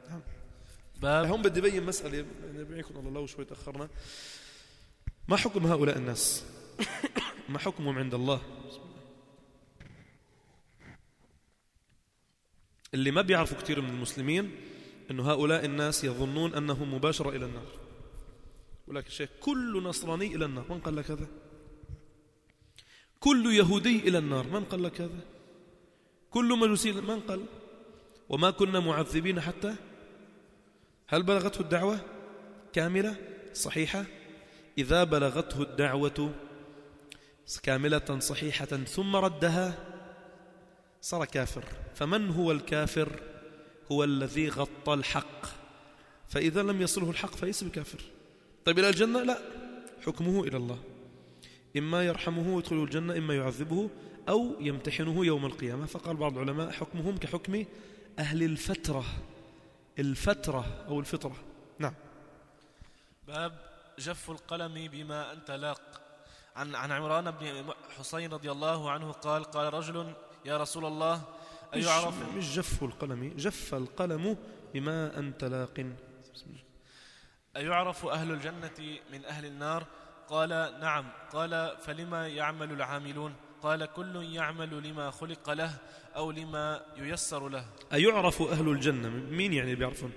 هم بدي بين مسألة نبيعكم الله لو شوي تأخرنا. ما حكم هؤلاء الناس؟ ما حكمهم عند الله؟ اللي ما بيعرفوا كثير من المسلمين إنه هؤلاء الناس يظنون أنهم مباشرة إلى النار. ولكن الشيخ كل نصراني إلى النار، من قال لك هذا؟ كل يهودي إلى النار، من قال لك هذا؟ كل مجوسي، من قال؟ وما كنا معذبين حتى. هل بلغته الدعوة كاملة صحيحة؟ إذا بلغته الدعوة كاملة صحيحة ثم ردها صار كافر. فمن هو الكافر؟ هو الذي غطى الحق، فإذا لم يصله الحق فليس بكافر. طيب إلى الجنة؟ لا، حكمه إلى الله، إما يرحمه ويدخله الجنة، إما يعذبه أو يمتحنه يوم القيامة. فقال بعض العلماء حكمهم كحكم أهل الفترة أو الفطرة. نعم. باب جف القلم بما أنت لاق. عن عمران بن حسين رضي الله عنه قال قال رجل يا رسول الله أيعرف مش جف القلم، جف القلم بما أنت لاق. أيعرف أهل الجنة من أهل النار؟ قال نعم. قال فلما يعمل العاملون؟ قال كل يعمل لما خلق له أو لما ييسر له. أيعرف أهل الجنة، مين يعني بيعرفون؟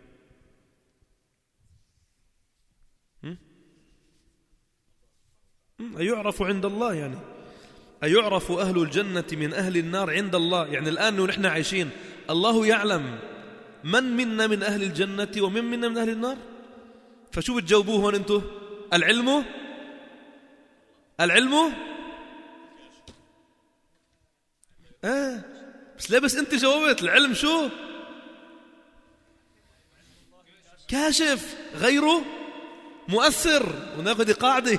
أيعرف عند الله، يعني أيعرف أهل الجنة من أهل النار عند الله. يعني الآن نحن عايشين الله يعلم من منا من أهل الجنة ومن منا من أهل النار. فشو بتجاوبوه هون أنتو؟ العلم بس لا، بس أنت جاوبت العلم شو؟ كاشف غيره مؤثر. وناخذ قاعدة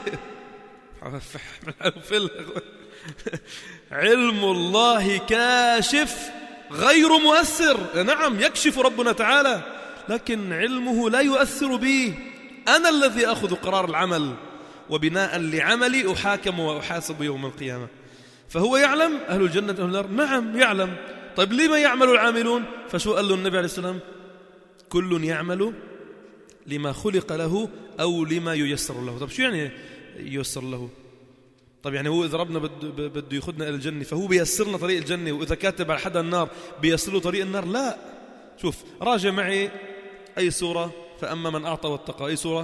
علم الله كاشف غير مؤثر. نعم يكشف ربنا تعالى، لكن علمه لا يؤثر بي. أنا الذي أخذ قرار العمل، وبناء لعملي أحاكم وأحاسب يوم القيامة. فهو يعلم أهل الجنة أهل النار؟ نعم يعلم. طيب لما يعمل العاملون؟ فشو قال له النبي عليه السلام؟ كل يعمل لما خلق له أو لما ييسر له. طيب شو يعني ييسر له؟ طيب يعني هو إذا ربنا بده ياخذنا إلى الجنة فهو بيسرنا طريق الجنة، وإذا كاتب على حدا النار بيسر له طريق النار؟ لا. شوف راجع معي أي سورة، فأما من أعطى واتقى. أي سورة؟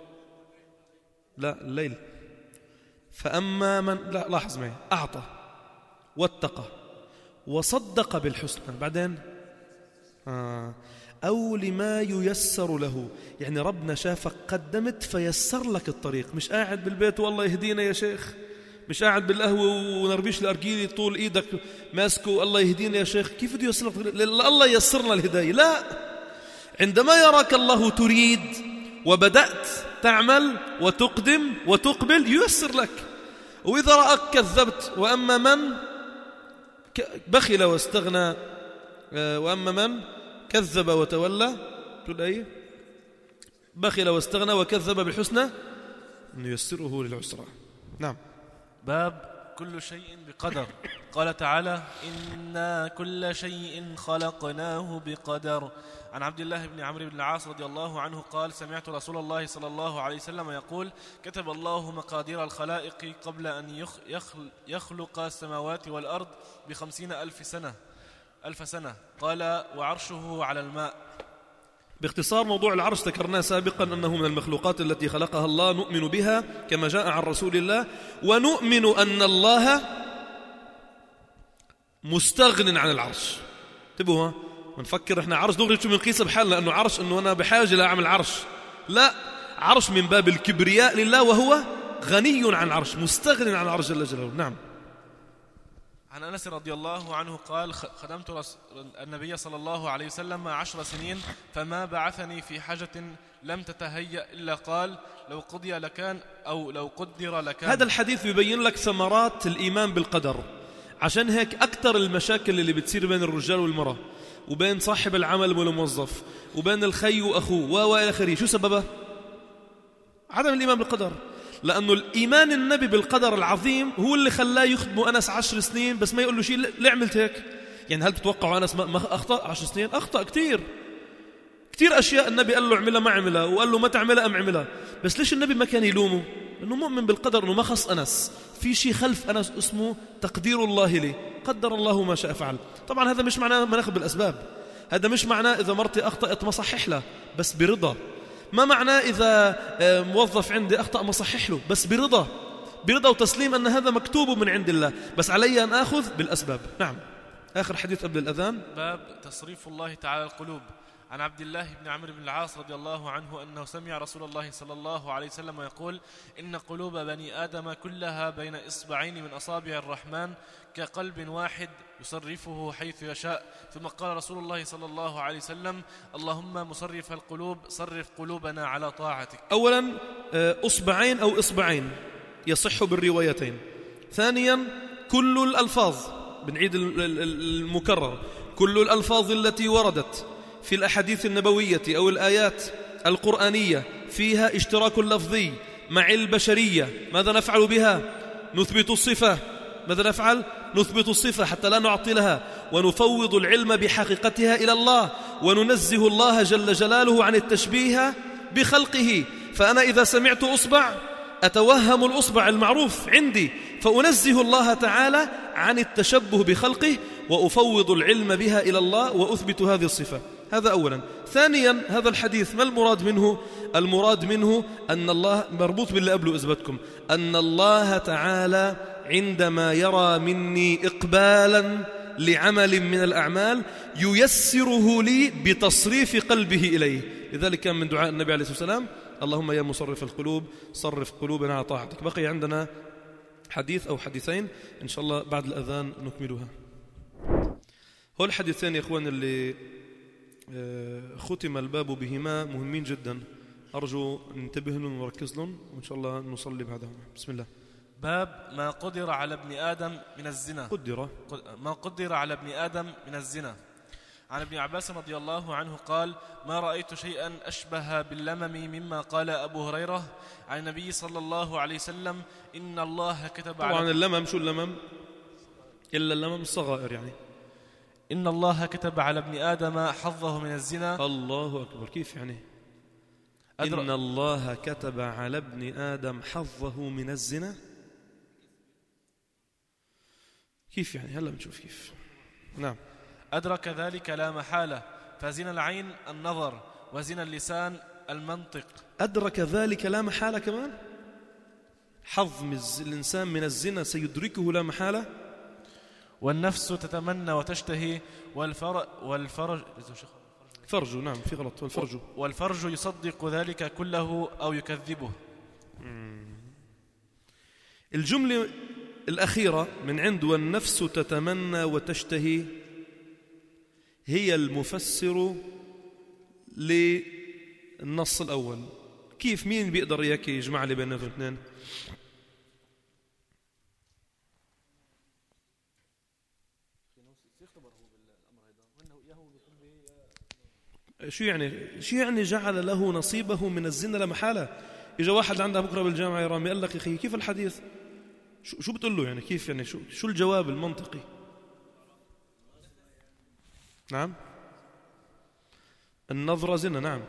لا، الليل. فأما من، لا لاحظ معي، أعطى واتقى وصدق بالحسنى. بعدين أو لما ييسر له، يعني ربنا شافك قدمت فيسر لك الطريق، مش قاعد بالبيت والله يهدينا يا شيخ، مش قاعد بالقهوة ونربيش الأرجيلي طول إيدك ماسكه الله يهدينا يا شيخ. كيف بده ييسر لك؟ الله ييسرنا الهداية. لا، عندما يراك الله تريد وبدأت تعمل وتقدم وتقبل ييسر لك. وإذا رأك كذبت، وأما من بخل واستغنى وأما من كذب وتولى، تقول أيه؟ بخل واستغنى وكذب بالحسنى نيسره للعسرى. نعم. باب كل شيء بقدر. قال تعالى: إنا كل شيء خلقناه بقدر. عن عبد الله بن عمرو بن العاص رضي الله عنه قال: سمعت رسول الله صلى الله عليه وسلم يقول: كتب الله مقادير الخلائق قبل أن يخلق السماوات والأرض ب50,000 سنة. قال: وعرشه على الماء. باختصار موضوع العرش ذكرناه سابقا أنه من المخلوقات التي خلقها الله، نؤمن بها كما جاء عن رسول الله، ونؤمن أن الله مستغن عن العرش. انتبهوا، ونفكر احنا عرش دغري شو بنقيسه بحالنا انه عرش انه انا بحاجه لاعمل عرش، لا، عرش من باب الكبرياء لله، وهو غني عن العرش، مستغن عن العرش جل جلاله. نعم. عن أنس رضي الله عنه قال: خدمت النبي صلى الله عليه وسلم 10 سنين، فما بعثني في حاجة لم تتهيأ إلا قال: لو قضي لكان، أو لو قدر لكان. هذا الحديث يبين لك ثمرات الإيمان بالقدر. عشان هيك أكثر المشاكل اللي بتصير بين الرجال والمرأة، وبين صاحب العمل والموظف، وبين الخي وأخوه وإلى آخره، شو سببه؟ عدم الإيمان بالقدر. لأنه الإيمان النبي بالقدر العظيم هو اللي خلاه يخدمه أنس 10 سنين، بس ما يقول له شيء. ليه عملت هيك؟ يعني هل بتوقعوا أنس ما أخطأ 10 سنين؟ أخطأ كتير أشياء النبي قال له اعملها ما عملها، وقال له ما تعملها أم عملها. بس ليش النبي ما كان يلومه؟ لأنه مؤمن بالقدر، أنه ما خص أنس في شيء خلف أنس اسمه تقدير الله لي، قدر الله ما شاء فعل. طبعا هذا مش معناه ما ناخذ بالأسباب، هذا مش معناه إذا مرتي أخطأت ما صحح لها بس برضا، ما معناه إذا موظف عندي أخطأ ما صحح له بس برضا وتسليم أن هذا مكتوب من عند الله، بس علي أن أخذ بالأسباب. نعم. آخر حديث قبل الأذان، باب تصريف الله تعالى القلوب. عن عبد الله بن عمرو بن العاص رضي الله عنه أنه سمع رسول الله صلى الله عليه وسلم يقول: إن قلوب بني آدم كلها بين إصبعين من أصابع الرحمن كقلب واحد يصرفه حيث يشاء. ثم قال رسول الله صلى الله عليه وسلم: اللهم مصرف القلوب صرف قلوبنا على طاعتك. أولا أصبعين أو إصبعين يصح بالروايتين. ثانيا كل الألفاظ، بنعيد المكرر، كل الألفاظ التي وردت في الأحاديث النبوية أو الآيات القرآنية فيها اشتراك لفظي مع البشرية، ماذا نفعل بها؟ نثبت الصفة. ماذا نفعل؟ نثبت الصفة حتى لا نعطلها، ونفوض العلم بحقيقتها إلى الله، وننزه الله جل جلاله عن التشبيه بخلقه. فأنا إذا سمعت أصبع أتوهم الأصبع المعروف عندي، فأنزه الله تعالى عن التشبه بخلقه، وأفوض العلم بها إلى الله، وأثبت هذه الصفة. هذا أولا. ثانيا هذا الحديث ما المراد منه؟ المراد منه أن الله مربوط باللي قبله إثباتكم، أن الله تعالى عندما يرى مني إقبالا لعمل من الأعمال ييسره لي بتصريف قلبه إليه. لذلك كان من دعاء النبي عليه الصلاة والسلام: اللهم يا مصرف القلوب صرف قلوبنا على طاعتك. بقي عندنا حديث أو حديثين إن شاء الله بعد الأذان نكملها. هو الحديثين يا إخوان اللي ختم الباب بهما مهمين جدا، أرجو ننتبه لهم ونركز لهم، وإن شاء الله نصلي بعدهم. بسم الله. باب ما قدر على ابن آدم من الزنا. ما قدر على ابن آدم من الزنا. عن ابن عباس رضي الله عنه قال: ما رأيت شيئا أشبه باللمم مما قال أبو هريرة عن النبي صلى الله عليه وسلم: إن الله كتب طبعا اللمم شو اللمم؟ إلا اللمم الصغائر، يعني إن الله كتب على ابن آدم حظه من الزنا. الله أكبر. كيف يعني؟ إن الله كتب على ابن آدم حظه من الزنا؟ كيف يعني؟ هلا بنشوف كيف. نعم. أدرك ذلك لا محالة، فزنا العين النظر، وزنا اللسان المنطق. أدرك ذلك لا محالة كمان؟ حظ الإنسان من الزنا سيدركه لا محالة؟ والنفس تتمنى وتشتهي فرج، نعم في غلط، والفرج يصدق ذلك كله أو يكذبه. الجملة الأخيرة من عند والنفس تتمنى وتشتهي هي المفسر للنص الأول. كيف؟ مين بيقدر يجمع لي بين الاثنين؟ شو يعني جعل له نصيبه من الزنا لا محالة؟ إجا واحد عندها بكرة بالجامعة يا رامي قال لك يا أخي كيف الحديث؟ شو بتقول له يعني؟ كيف يعني؟ شو الجواب المنطقي؟ نعم النظرة زنا. نعم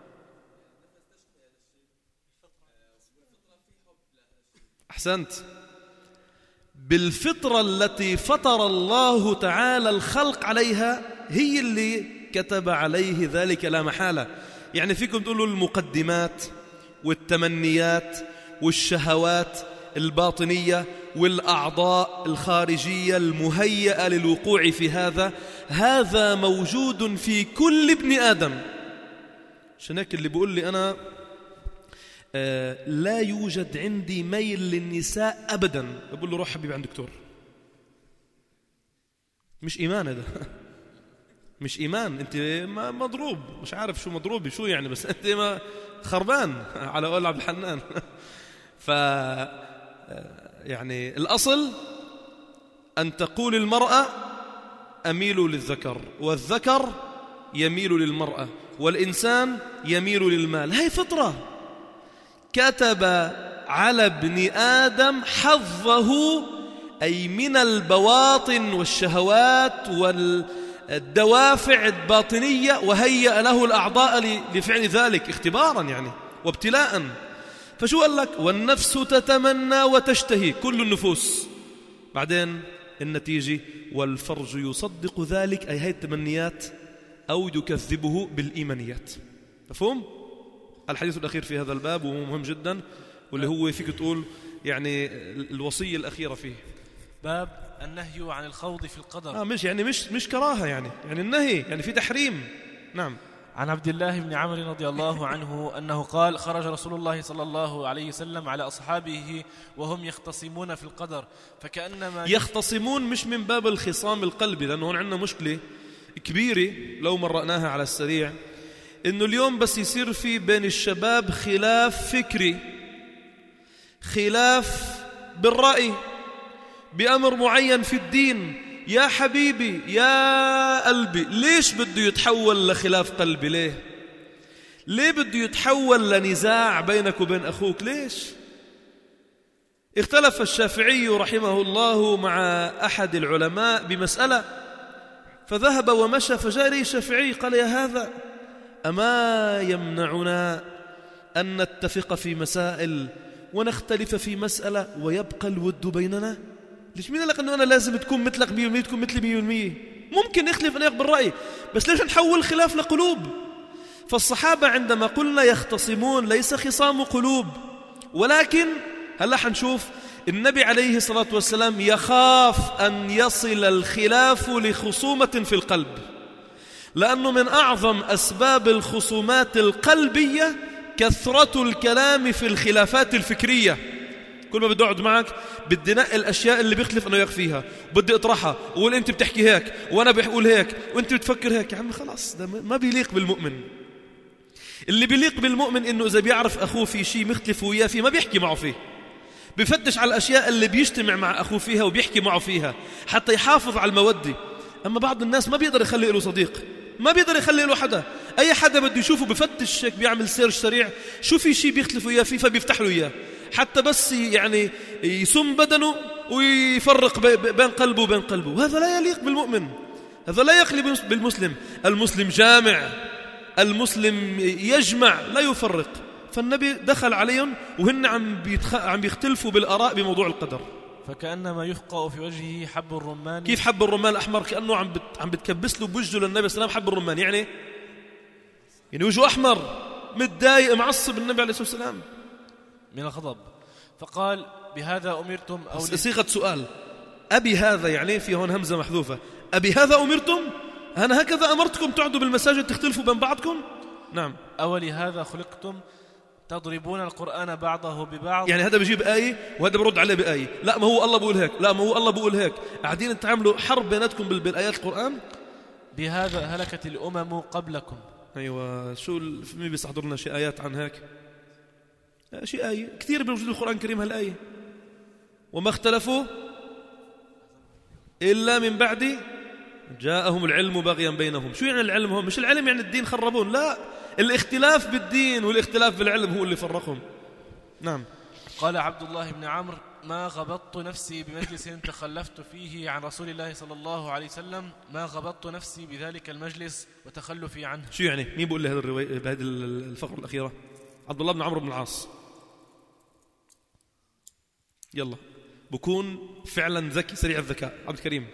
أحسنت. بالفطرة التي فطر الله تعالى الخلق عليها هي اللي كتب عليه ذلك لا محالة. يعني فيكم تقولوا المقدمات والتمنيات والشهوات الباطنية والأعضاء الخارجية المهيئة للوقوع في هذا موجود في كل ابن آدم. عشان هيك اللي بيقول لي أنا لا يوجد عندي ميل للنساء أبدا، بقول له روح حبيبي عند دكتور. مش إيمان هذا مش إيمان. أنت مضروب، مش عارف شو مضروبي شو يعني، بس أنت ما خربان على قول عبد الحنان. يعني الأصل أن تقول المرأة أميل للذكر، والذكر يميل للمرأة، والإنسان يميل للمال. هاي فطرة كتب على ابن آدم حظه، أي من البواطن والشهوات والدوافع الباطنية، وهيأ له الأعضاء لفعل ذلك اختبارا يعني وابتلاء. فشو قال لك؟ والنفس تتمنى وتشتهي، كل النفوس. بعدين النتيجة والفرج يصدق ذلك، أي هاي التمنيات، أو يكذبه بالإيمانيات. مفهوم؟ الحديث الأخير في هذا الباب وهو مهم جدا، واللي هو فيك تقول يعني الوصية الأخيرة فيه باب النهي عن الخوض في القدر. مش كراهة يعني النهي يعني في تحريم. نعم. عن عبد الله بن عمرو رضي الله عنه أنه قال: خرج رسول الله صلى الله عليه وسلم على أصحابه وهم يختصمون في القدر، فكأنما يختصمون مش من باب الخصام القلبي، لأنه هون عندنا مشكلة كبيرة لو مرقناها على السريع، إنه اليوم بس يصير في بين الشباب خلاف فكري، خلاف بالرأي بأمر معين في الدين، يا حبيبي يا قلبي ليش بده يتحول لخلاف قلبي؟ ليه بده يتحول لنزاع بينك وبين أخوك؟ ليش؟ اختلف الشافعي رحمه الله مع أحد العلماء بمسألة، فذهب ومشى، فجاء لي الشافعي قال: يا هذا أما يمنعنا أن نتفق في مسائل ونختلف في مسألة ويبقى الود بيننا؟ ليش مين قال أنه أنا لازم تكون مثلك 100% تكون مثلي 100%؟ ممكن نختلف أنا بالرأي، بس ليش نحول خلاف لقلوب؟ فالصحابة عندما قلنا يختصمون ليس خصام قلوب، ولكن هلا حنشوف النبي عليه الصلاة والسلام يخاف أن يصل الخلاف لخصومة في القلب، لأنه من أعظم أسباب الخصومات القلبية كثرة الكلام في الخلافات الفكرية. كل ما بدي أقعد معك بدي نقل الأشياء اللي بيختلف أنا وياك فيها، بدي أطرحها وقول أنت بتحكي هيك وأنا بقول هيك وأنت بتفكر هيك. يا عمي خلاص، ده ما بيليق بالمؤمن. اللي بيليق بالمؤمن إنه إذا بيعرف أخوه في شيء مختلف وياه فيه ما بيحكي معه فيه، بيفتش على الأشياء اللي بيجتمع مع أخوه فيها وبيحكي معه فيها حتى يحافظ على المودة. أما بعض الناس ما بيقدر يخلي له صديق، ما بيقدر يخلي له حدا، أي حدا بده يشوفه بفتش هيك، بيعمل سيرش سريع شو في شيء بيختلف وياه فيه فبيفتح له إياه حتى بس يعني يسم بدنه ويفرق بين قلبه وبين قلبه. وهذا لا يليق بالمؤمن، هذا لا يخلي بالمسلم. المسلم جامع، المسلم يجمع لا يفرق. فالنبي دخل عليهم وهن عم بيختلفوا بالآراء بموضوع القدر، فكأنما يفقأ في وجهه حب الرمان. كيف حب الرمان الأحمر؟ كأنه عم بتكبس له بوجهه للنبي السلام حب الرمان، يعني وجهه أحمر متضايق معصب النبي عليه الصلاة والسلام من الغضب. فقال: بهذا أمرتم أو صيغة سؤال، أبي هذا يعني في هون همزة محذوفة، أبي هذا أمرتم؟ أنا هكذا أمرتكم تقعدوا بالمساجد تختلفوا بين بعضكم؟ نعم. أولهذا خلقتم تضربون القرآن بعضه ببعض. يعني هذا بيجيب آية وهذا برد عليه بآية، لا ما هو الله بقول هيك، لا ما هو الله بقول هيك، قاعدين تعملوا حرب بيناتكم بالآيات القرآن. بهذا هلكت الأمم قبلكم. أيوة، شو مين بيستحضرنا شيء آيات عن هيك؟ شيء آية كثير بوجود القرآن الكريم هالآية، وما اختلفوا إلا من بعد جاءهم العلم بغيا بينهم. شو يعني العلم هم؟ مش العلم يعني الدين خربون، لا، الاختلاف بالدين والاختلاف بالعلم هو اللي فرقهم. نعم. قال عبد الله بن عمرو: ما غبطت نفسي بمجلس تخلفت فيه عن رسول الله صلى الله عليه وسلم، ما غبطت نفسي بذلك المجلس وتخلفي عنه. شو يعني؟ مين بيقول لي هذه الرواية بهذه الفقرة الأخيرة؟ عبد الله بن عمرو بن العاص. يلا، بكون فعلا ذكي سريع الذكاء. عبد الكريم.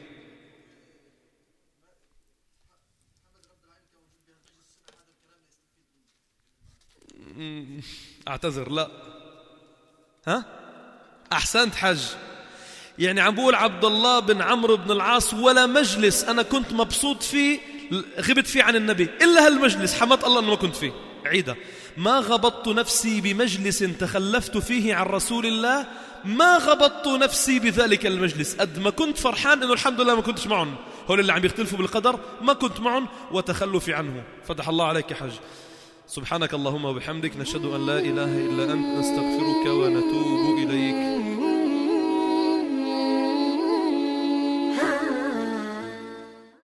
اعتذر، لا. ها؟ أحسنت حج. يعني عم بقول عبد الله بن عمرو بن العاص ولا مجلس أنا كنت مبسوط فيه غبت فيه عن النبي إلا هالمجلس، حمد الله أنه ما كنت فيه. عيدة: ما غبطت نفسي بمجلس تخلفت فيه عن رسول الله، ما غبطت نفسي بذلك المجلس. قد ما كنت فرحان أنه الحمد لله ما كنتش معهم، هول اللي عم يختلفوا بالقدر ما كنت معهم وتخلفي عنه. فتح الله عليك يا حج. سبحانك اللهم وبحمدك، نشهد أن لا إله إلا أنت، نستغفرك ونتوب إليك.